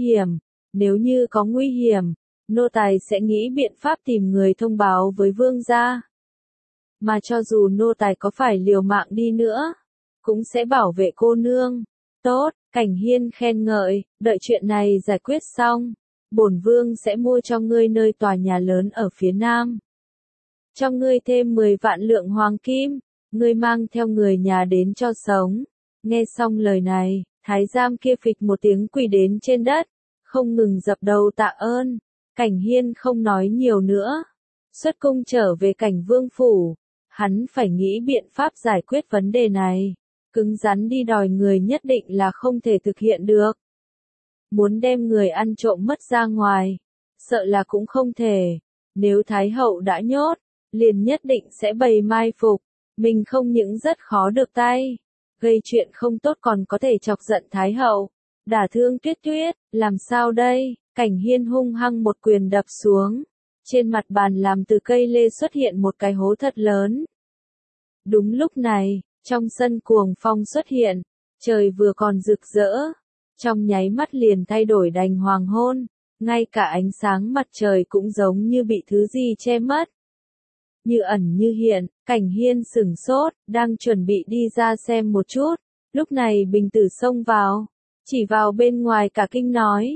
có nguy hiểm, nô tài sẽ nghĩ biện pháp tìm người thông báo với vương gia. Mà cho dù nô tài có phải liều mạng đi nữa, cũng sẽ bảo vệ cô nương. Tốt, Cảnh Hiên khen ngợi, đợi chuyện này giải quyết xong, bổn vương sẽ mua cho ngươi nơi tòa nhà lớn ở phía nam. Cho ngươi thêm 10 vạn lượng hoàng kim, ngươi mang theo người nhà đến cho sống. Nghe xong lời này, thái giám kia phịch một tiếng quỳ đến trên đất, không ngừng dập đầu tạ ơn. Cảnh Hiên không nói nhiều nữa, xuất cung trở về Cảnh Vương phủ, hắn phải nghĩ biện pháp giải quyết vấn đề này, cứng rắn đi đòi người nhất định là không thể thực hiện được. Muốn đem người ăn trộm mất ra ngoài, sợ là cũng không thể, nếu Thái hậu đã nhốt, liền nhất định sẽ bày mai phục, mình không những rất khó được tay, gây chuyện không tốt còn có thể chọc giận Thái hậu, đả thương Tuyết Tuyết, làm sao đây? Cảnh Hiên hung hăng một quyền đập xuống, trên mặt bàn làm từ cây lê xuất hiện một cái hố thật lớn. Đúng lúc này, trong sân cuồng phong xuất hiện, trời vừa còn rực rỡ, trong nháy mắt liền thay đổi đành hoàng hôn, ngay cả ánh sáng mặt trời cũng giống như bị thứ gì che mất. Như ẩn như hiện, Cảnh Hiên sửng sốt, đang chuẩn bị đi ra xem một chút, lúc này Bình Tử xông vào, chỉ vào bên ngoài cả kinh nói.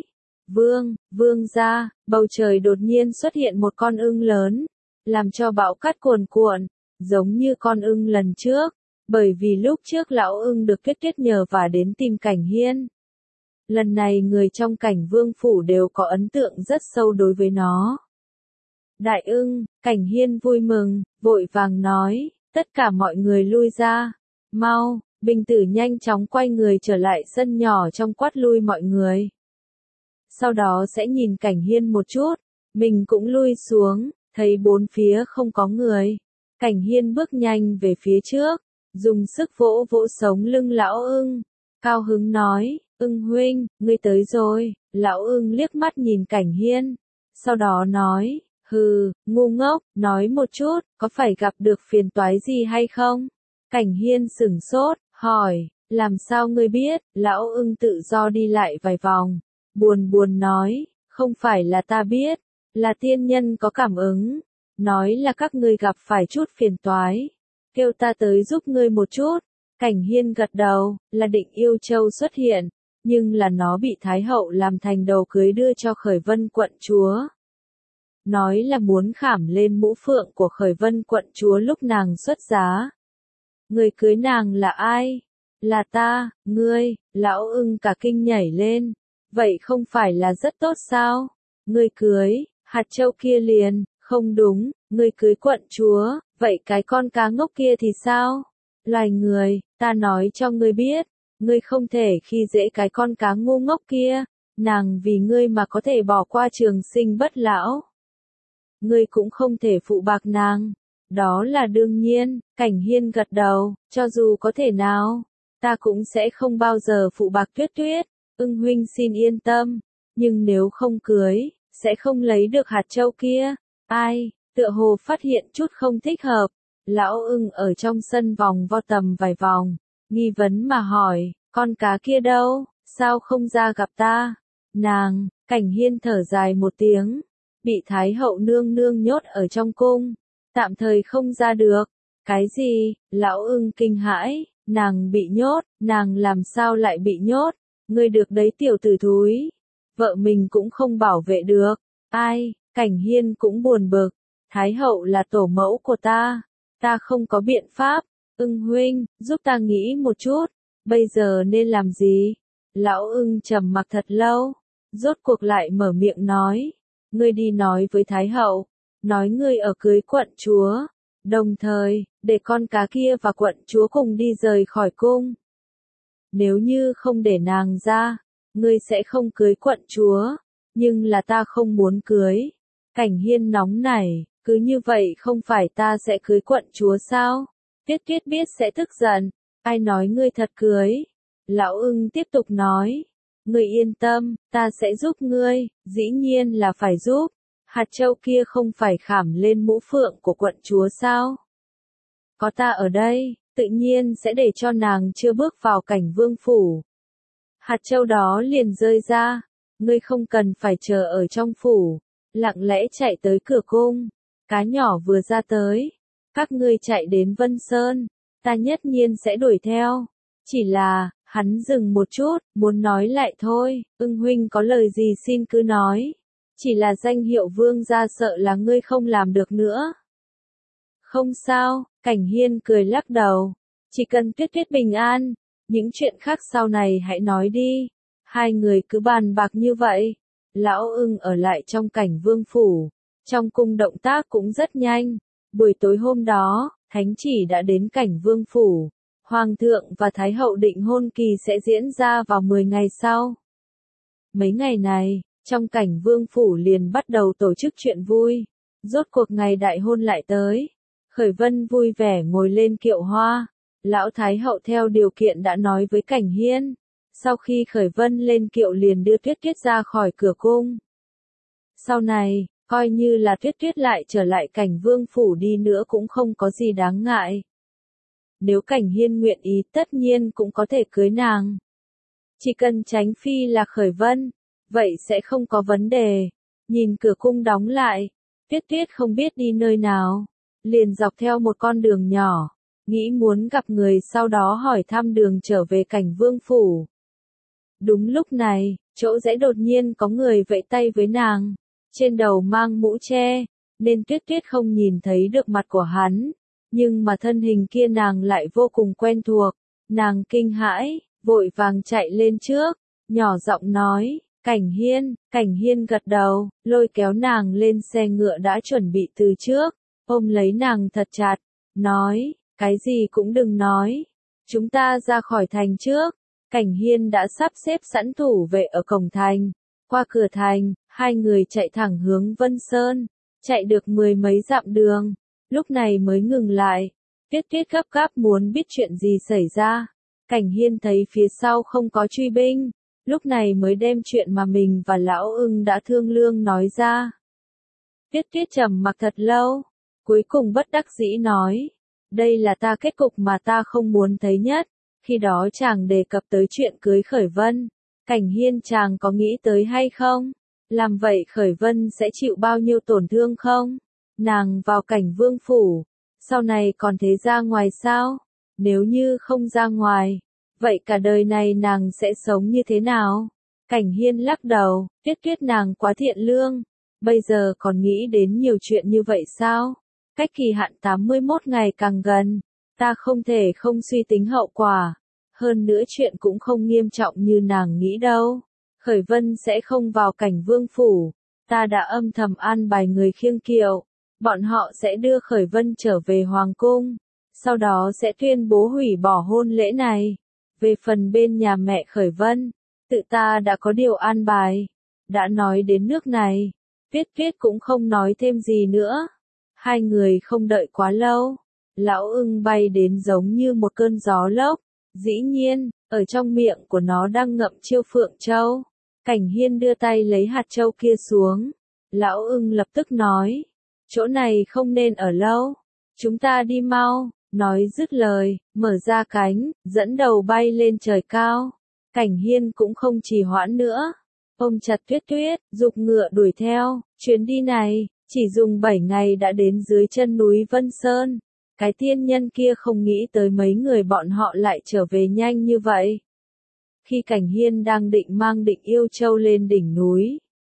Vương gia, bầu trời đột nhiên xuất hiện một con ưng lớn, làm cho bão cát cuồn cuộn, giống như con ưng lần trước, bởi vì lúc trước lão ưng được Tuyết Tuyết nhờ và đến tìm Cảnh Hiên. Lần này người trong Cảnh Vương phủ đều có ấn tượng rất sâu đối với nó. Đại ưng, Cảnh Hiên vui mừng, vội vàng nói, tất cả mọi người lui ra, mau. Bình Tử nhanh chóng quay người trở lại sân nhỏ trong quát lui mọi người. Sau đó sẽ nhìn Cảnh Hiên một chút, mình cũng lui xuống, thấy bốn phía không có người. Cảnh Hiên bước nhanh về phía trước, dùng sức vỗ vỗ sống lưng lão ưng, cao hứng nói, ưng huynh, ngươi tới rồi. Lão ưng liếc mắt nhìn Cảnh Hiên, sau đó nói, hừ, ngu ngốc, nói một chút, có phải gặp được phiền toái gì hay không? Cảnh Hiên sửng sốt, hỏi, làm sao ngươi biết? Lão ưng tự do đi lại vài vòng, buồn nói, không phải là ta biết, là tiên nhân có cảm ứng, nói là các ngươi gặp phải chút phiền toái, kêu ta tới giúp ngươi một chút. Cảnh Hiên gật đầu, là định Yêu Châu xuất hiện, nhưng là nó bị Thái hậu làm thành đầu cưới đưa cho Khởi Vân quận chúa. Nói là muốn khảm lên mũ phượng của Khởi Vân quận chúa lúc nàng xuất giá. Người cưới nàng là ai? Là ta, ngươi. Lão ưng cả kinh nhảy lên. Vậy không phải là rất tốt sao? Ngươi cưới, hạt châu kia liền, không đúng, ngươi cưới quận chúa, vậy cái con cá ngốc kia thì sao? Loài người, ta nói cho ngươi biết, ngươi không thể khi dễ cái con cá ngu ngốc kia, nàng vì ngươi mà có thể bỏ qua trường sinh bất lão. Ngươi cũng không thể phụ bạc nàng. Đó là đương nhiên, Cảnh Hiên gật đầu, cho dù có thể nào, ta cũng sẽ không bao giờ phụ bạc Tuyết Tuyết, ưng huynh xin yên tâm, nhưng nếu không cưới, sẽ không lấy được hạt châu kia. Ai, tựa hồ phát hiện chút không thích hợp, lão ưng ở trong sân vòng vo tầm vài vòng, nghi vấn mà hỏi, con cá kia đâu, sao không ra gặp ta? Nàng, Cảnh Hiên thở dài một tiếng, bị Thái hậu nương nương nhốt ở trong cung, tạm thời không ra được. Cái gì? Lão ưng kinh hãi, nàng bị nhốt, nàng làm sao lại bị nhốt? Ngươi được đấy tiểu tử thúi, vợ mình cũng không bảo vệ được. Ai? Cảnh Hiên cũng buồn bực, Thái hậu là tổ mẫu của ta không có biện pháp. Ưng huynh, giúp ta nghĩ một chút, bây giờ nên làm gì? Lão ưng trầm mặc thật lâu, rốt cuộc lại mở miệng nói, ngươi đi nói với Thái hậu, nói ngươi ở cưới quận chúa, đồng thời, để con cá kia và quận chúa cùng đi rời khỏi cung. Nếu như không để nàng ra, ngươi sẽ không cưới quận chúa, nhưng là ta không muốn cưới. Cảnh Hiên nóng nảy, cứ như vậy không phải ta sẽ cưới quận chúa sao? Tuyết Tuyết biết sẽ tức giận, ai nói ngươi thật cưới? Lão ưng tiếp tục nói, ngươi yên tâm, ta sẽ giúp ngươi, dĩ nhiên là phải giúp. Hạt châu kia không phải khảm lên mũ phượng của quận chúa sao? Có ta ở đây, tự nhiên sẽ để cho nàng chưa bước vào Cảnh Vương phủ. Hạt châu đó liền rơi ra, ngươi không cần phải chờ ở trong phủ, lặng lẽ chạy tới cửa cung. Cá nhỏ vừa ra tới, các ngươi chạy đến Vân Sơn, ta nhất nhiên sẽ đuổi theo. Chỉ là, hắn dừng một chút, muốn nói lại thôi, ưng huynh có lời gì xin cứ nói. Chỉ là danh hiệu vương gia sợ là ngươi không làm được nữa. Không sao, Cảnh Hiên cười lắc đầu. Chỉ cần Tuyết Tuyết bình an, những chuyện khác sau này hãy nói đi. Hai người cứ bàn bạc như vậy. Lão Ưng ở lại trong Cảnh Vương phủ. Trong cung động tác cũng rất nhanh. Buổi tối hôm đó, thánh chỉ đã đến Cảnh Vương phủ. Hoàng thượng và Thái hậu định hôn kỳ sẽ diễn ra vào 10 ngày sau. Mấy ngày này, trong Cảnh Vương phủ liền bắt đầu tổ chức chuyện vui. Rốt cuộc ngày đại hôn lại tới. Khởi Vân vui vẻ ngồi lên kiệu hoa. Lão Thái hậu theo điều kiện đã nói với Cảnh Hiên. Sau khi Khởi Vân lên kiệu liền đưa Tuyết Tuyết ra khỏi cửa cung. Sau này, coi như là Tuyết Tuyết lại trở lại Cảnh Vương phủ đi nữa cũng không có gì đáng ngại. Nếu Cảnh Hiên nguyện ý tất nhiên cũng có thể cưới nàng. Chỉ cần tránh phi là Khởi Vân, vậy sẽ không có vấn đề. Nhìn cửa cung đóng lại, Tuyết Tuyết không biết đi nơi nào, liền dọc theo một con đường nhỏ, nghĩ muốn gặp người sau đó hỏi thăm đường trở về Cảnh Vương phủ. Đúng lúc này, chỗ rẽ đột nhiên có người vẫy tay với nàng, trên đầu mang mũ che, nên Tuyết Tuyết không nhìn thấy được mặt của hắn, nhưng mà thân hình kia nàng lại vô cùng quen thuộc, nàng kinh hãi, vội vàng chạy lên trước, nhỏ giọng nói, Cảnh Hiên gật đầu, lôi kéo nàng lên xe ngựa đã chuẩn bị từ trước, ôm lấy nàng thật chặt, nói, cái gì cũng đừng nói, chúng ta ra khỏi thành trước. Cảnh Hiên đã sắp xếp sẵn thủ vệ ở cổng thành, qua cửa thành, hai người chạy thẳng hướng Vân Sơn, chạy được 10 mấy dặm đường, lúc này mới ngừng lại. Tuyết Tuyết gấp gáp muốn biết chuyện gì xảy ra. Cảnh Hiên thấy phía sau không có truy binh, lúc này mới đem chuyện mà mình và Lão Ưng đã thương lượng nói ra. Tuyết Tuyết trầm mặc thật lâu, cuối cùng bất đắc dĩ nói, đây là kết cục mà ta không muốn thấy nhất. Khi đó chàng đề cập tới chuyện cưới Khởi Vân, Cảnh Hiên chàng có nghĩ tới hay không? Làm vậy Khởi Vân sẽ chịu bao nhiêu tổn thương không? Nàng vào Cảnh Vương phủ, sau này còn thế ra ngoài sao? Nếu như không ra ngoài, vậy cả đời này nàng sẽ sống như thế nào? Cảnh Hiên lắc đầu, Tuyết Tuyết nàng quá thiện lương, bây giờ còn nghĩ đến nhiều chuyện như vậy sao? Cách kỳ hạn 81 ngày càng gần. Ta không thể không suy tính hậu quả. Hơn nữa chuyện cũng không nghiêm trọng như nàng nghĩ đâu. Khởi Vân sẽ không vào Cảnh Vương phủ. Ta đã âm thầm an bài người khiêng kiệu. Bọn họ sẽ đưa Khởi Vân trở về Hoàng cung. Sau đó sẽ tuyên bố hủy bỏ hôn lễ này. Về phần bên nhà mẹ Khởi Vân, tự ta đã có điều an bài. Đã nói đến nước này, Tuyết Tuyết cũng không nói thêm gì nữa. Hai người không đợi quá lâu. Lão Ưng bay đến giống như một cơn gió lốc, dĩ nhiên, ở trong miệng của nó đang ngậm chiêu phượng châu. Cảnh Hiên đưa tay lấy hạt châu kia xuống. Lão Ưng lập tức nói, chỗ này không nên ở lâu, chúng ta đi mau, nói dứt lời, mở ra cánh, dẫn đầu bay lên trời cao. Cảnh Hiên cũng không trì hoãn nữa, ôm chặt Tuyết Tuyết, giục ngựa đuổi theo, chuyến đi này, chỉ dùng 7 ngày đã đến dưới chân núi Vân Sơn. Cái tiên nhân kia không nghĩ tới mấy người bọn họ lại trở về nhanh như vậy. Khi Cảnh Hiên đang định mang Định Yêu Châu lên đỉnh núi,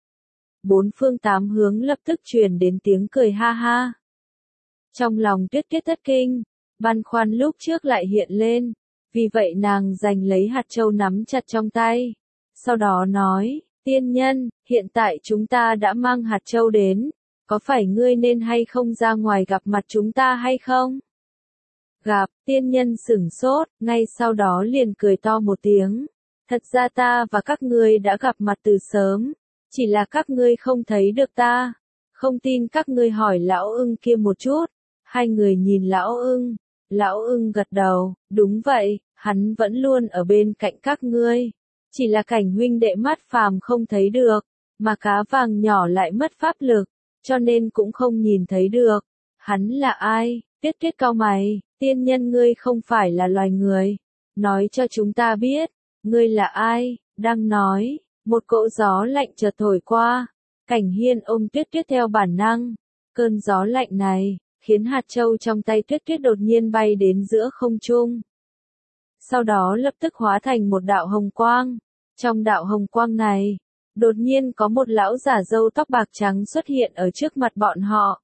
bốn phương tám hướng lập tức truyền đến tiếng cười ha ha. Trong lòng Tuyết Tuyết thất kinh, băn khoăn lúc trước lại hiện lên, vì vậy nàng giành lấy hạt châu nắm chặt trong tay. Sau đó nói, tiên nhân, hiện tại chúng ta đã mang hạt châu đến. Có phải ngươi nên hay không ra ngoài gặp mặt chúng ta hay không? Gặp, tiên nhân sửng sốt, ngay sau đó liền cười to một tiếng. Thật ra ta và các ngươi đã gặp mặt từ sớm, chỉ là các ngươi không thấy được ta. Không tin các ngươi hỏi Lão Ưng kia một chút. Hai người nhìn Lão Ưng gật đầu, đúng vậy, hắn vẫn luôn ở bên cạnh các ngươi. Chỉ là Cảnh huynh đệ mắt phàm không thấy được, mà cá vàng nhỏ lại mất pháp lực. Cho nên cũng không nhìn thấy được. Hắn là ai? Tuyết Tuyết cau mày, tiên nhân ngươi không phải là loài người. Nói cho chúng ta biết, ngươi là ai? Đang nói, một cỗ gió lạnh chợt thổi qua. Cảnh Hiên ôm Tuyết Tuyết theo bản năng. Cơn gió lạnh này, khiến hạt châu trong tay Tuyết Tuyết đột nhiên bay đến giữa không trung. Sau đó lập tức hóa thành một đạo hồng quang. Trong đạo hồng quang này, Đột nhiên có một lão già râu tóc bạc trắng xuất hiện ở trước mặt bọn họ.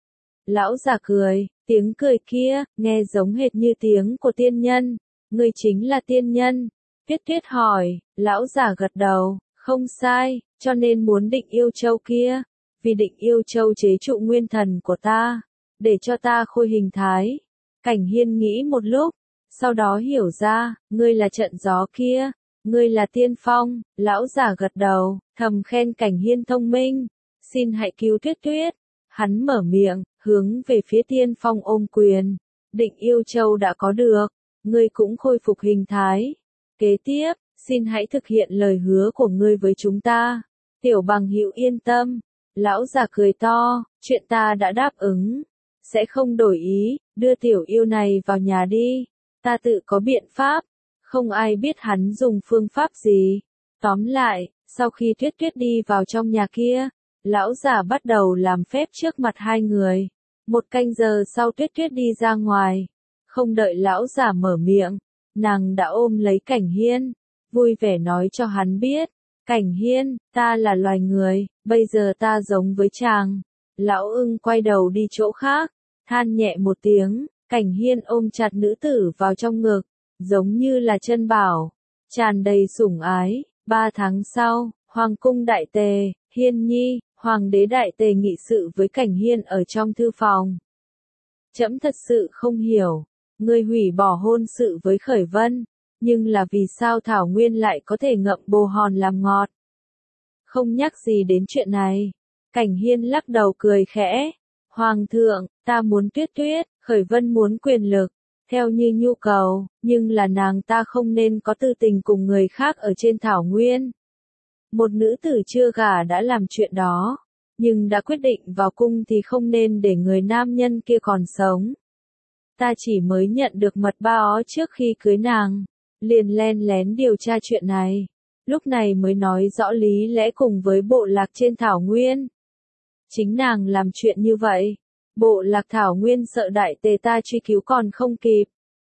Lão già cười, tiếng cười kia, nghe giống hệt như tiếng của tiên nhân. Người chính là tiên nhân. Tuyết Tuyết hỏi, lão già gật đầu, không sai, cho nên muốn Định Yêu Châu kia. Vì Định Yêu Châu chế trụ nguyên thần của ta, để cho ta khôi hình thái. Cảnh Hiên nghĩ một lúc, sau đó hiểu ra, ngươi là trận gió kia, ngươi là tiên phong. Lão già gật đầu, thầm khen Cảnh Hiên thông minh, xin hãy cứu Tuyết Tuyết. Hắn mở miệng, hướng về phía tiên phong ôm quyền. Định Yêu Châu đã có được, ngươi cũng khôi phục hình thái. Kế tiếp, xin hãy thực hiện lời hứa của ngươi với chúng ta. Tiểu bằng hữu yên tâm. Lão già cười to, chuyện ta đã đáp ứng, sẽ không đổi ý, đưa tiểu yêu này vào nhà đi. Ta tự có biện pháp, không ai biết hắn dùng phương pháp gì. Tóm lại, sau khi Tuyết Tuyết đi vào trong nhà kia, lão già bắt đầu làm phép trước mặt hai người. 1 canh giờ sau Tuyết Tuyết đi ra ngoài, không đợi lão già mở miệng, nàng đã ôm lấy Cảnh Hiên, vui vẻ nói cho hắn biết. Cảnh Hiên, ta là loài người, bây giờ ta giống với chàng. Lão ưng quay đầu đi chỗ khác, than nhẹ một tiếng. Cảnh Hiên ôm chặt nữ tử vào trong ngực, giống như là chân bảo, tràn đầy sủng ái. 3 tháng sau, Hoàng cung Đại Tề, Hiên Nhi, Hoàng đế Đại Tề nghị sự với Cảnh Hiên ở trong thư phòng. Trẫm thật sự không hiểu, ngươi hủy bỏ hôn sự với Khởi Vân, nhưng là vì sao Thảo Nguyên lại có thể ngậm bồ hòn làm ngọt? Không nhắc gì đến chuyện này. Cảnh Hiên lắc đầu cười khẽ. Hoàng thượng, ta muốn Tuyết Tuyết, Khởi Vân muốn quyền lực, theo như nhu cầu, nhưng là nàng ta không nên có tư tình cùng người khác ở trên Thảo Nguyên. Một nữ tử chưa gả đã làm chuyện đó, nhưng đã quyết định vào cung thì không nên để người nam nhân kia còn sống. Ta chỉ mới nhận được mật báo trước khi cưới nàng, liền len lén điều tra chuyện này, lúc này mới nói rõ lý lẽ cùng với bộ lạc trên Thảo Nguyên. Chính nàng làm chuyện như vậy, bộ lạc Thảo Nguyên sợ Đại Tề ta truy cứu còn không kịp.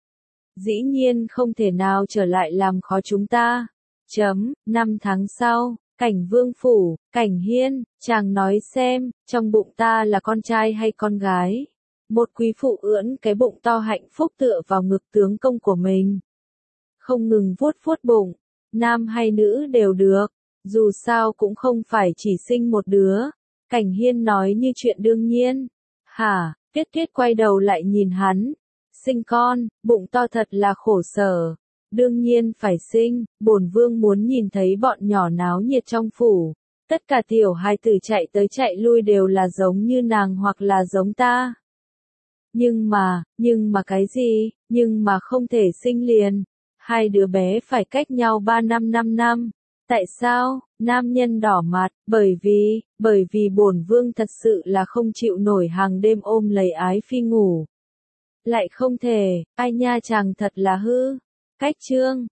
Dĩ nhiên không thể nào trở lại làm khó chúng ta. 5 tháng sau, Cảnh Vương phủ, Cảnh Hiên, chàng nói xem, trong bụng ta là con trai hay con gái? Một quý phụ ưỡn cái bụng to hạnh phúc tựa vào ngực tướng công của mình, không ngừng vuốt vuốt bụng. Nam hay nữ đều được, dù sao cũng không phải chỉ sinh một đứa. Cảnh Hiên nói như chuyện đương nhiên. Hả? Tuyết Tuyết quay đầu lại nhìn hắn. Sinh con, bụng to thật là khổ sở. Đương nhiên phải sinh, bổn vương muốn nhìn thấy bọn nhỏ náo nhiệt trong phủ. Tất cả tiểu hài tử chạy tới chạy lui đều là giống như nàng hoặc là giống ta. Nhưng mà cái gì, nhưng mà không thể sinh liền. Hai đứa bé phải cách nhau 3 năm 5 năm. Tại sao? Nam nhân đỏ mặt, bởi vì bổn vương thật sự là không chịu nổi hàng đêm ôm lấy ái phi ngủ. Lại không thể, ai nha chàng thật là hư. Cách chương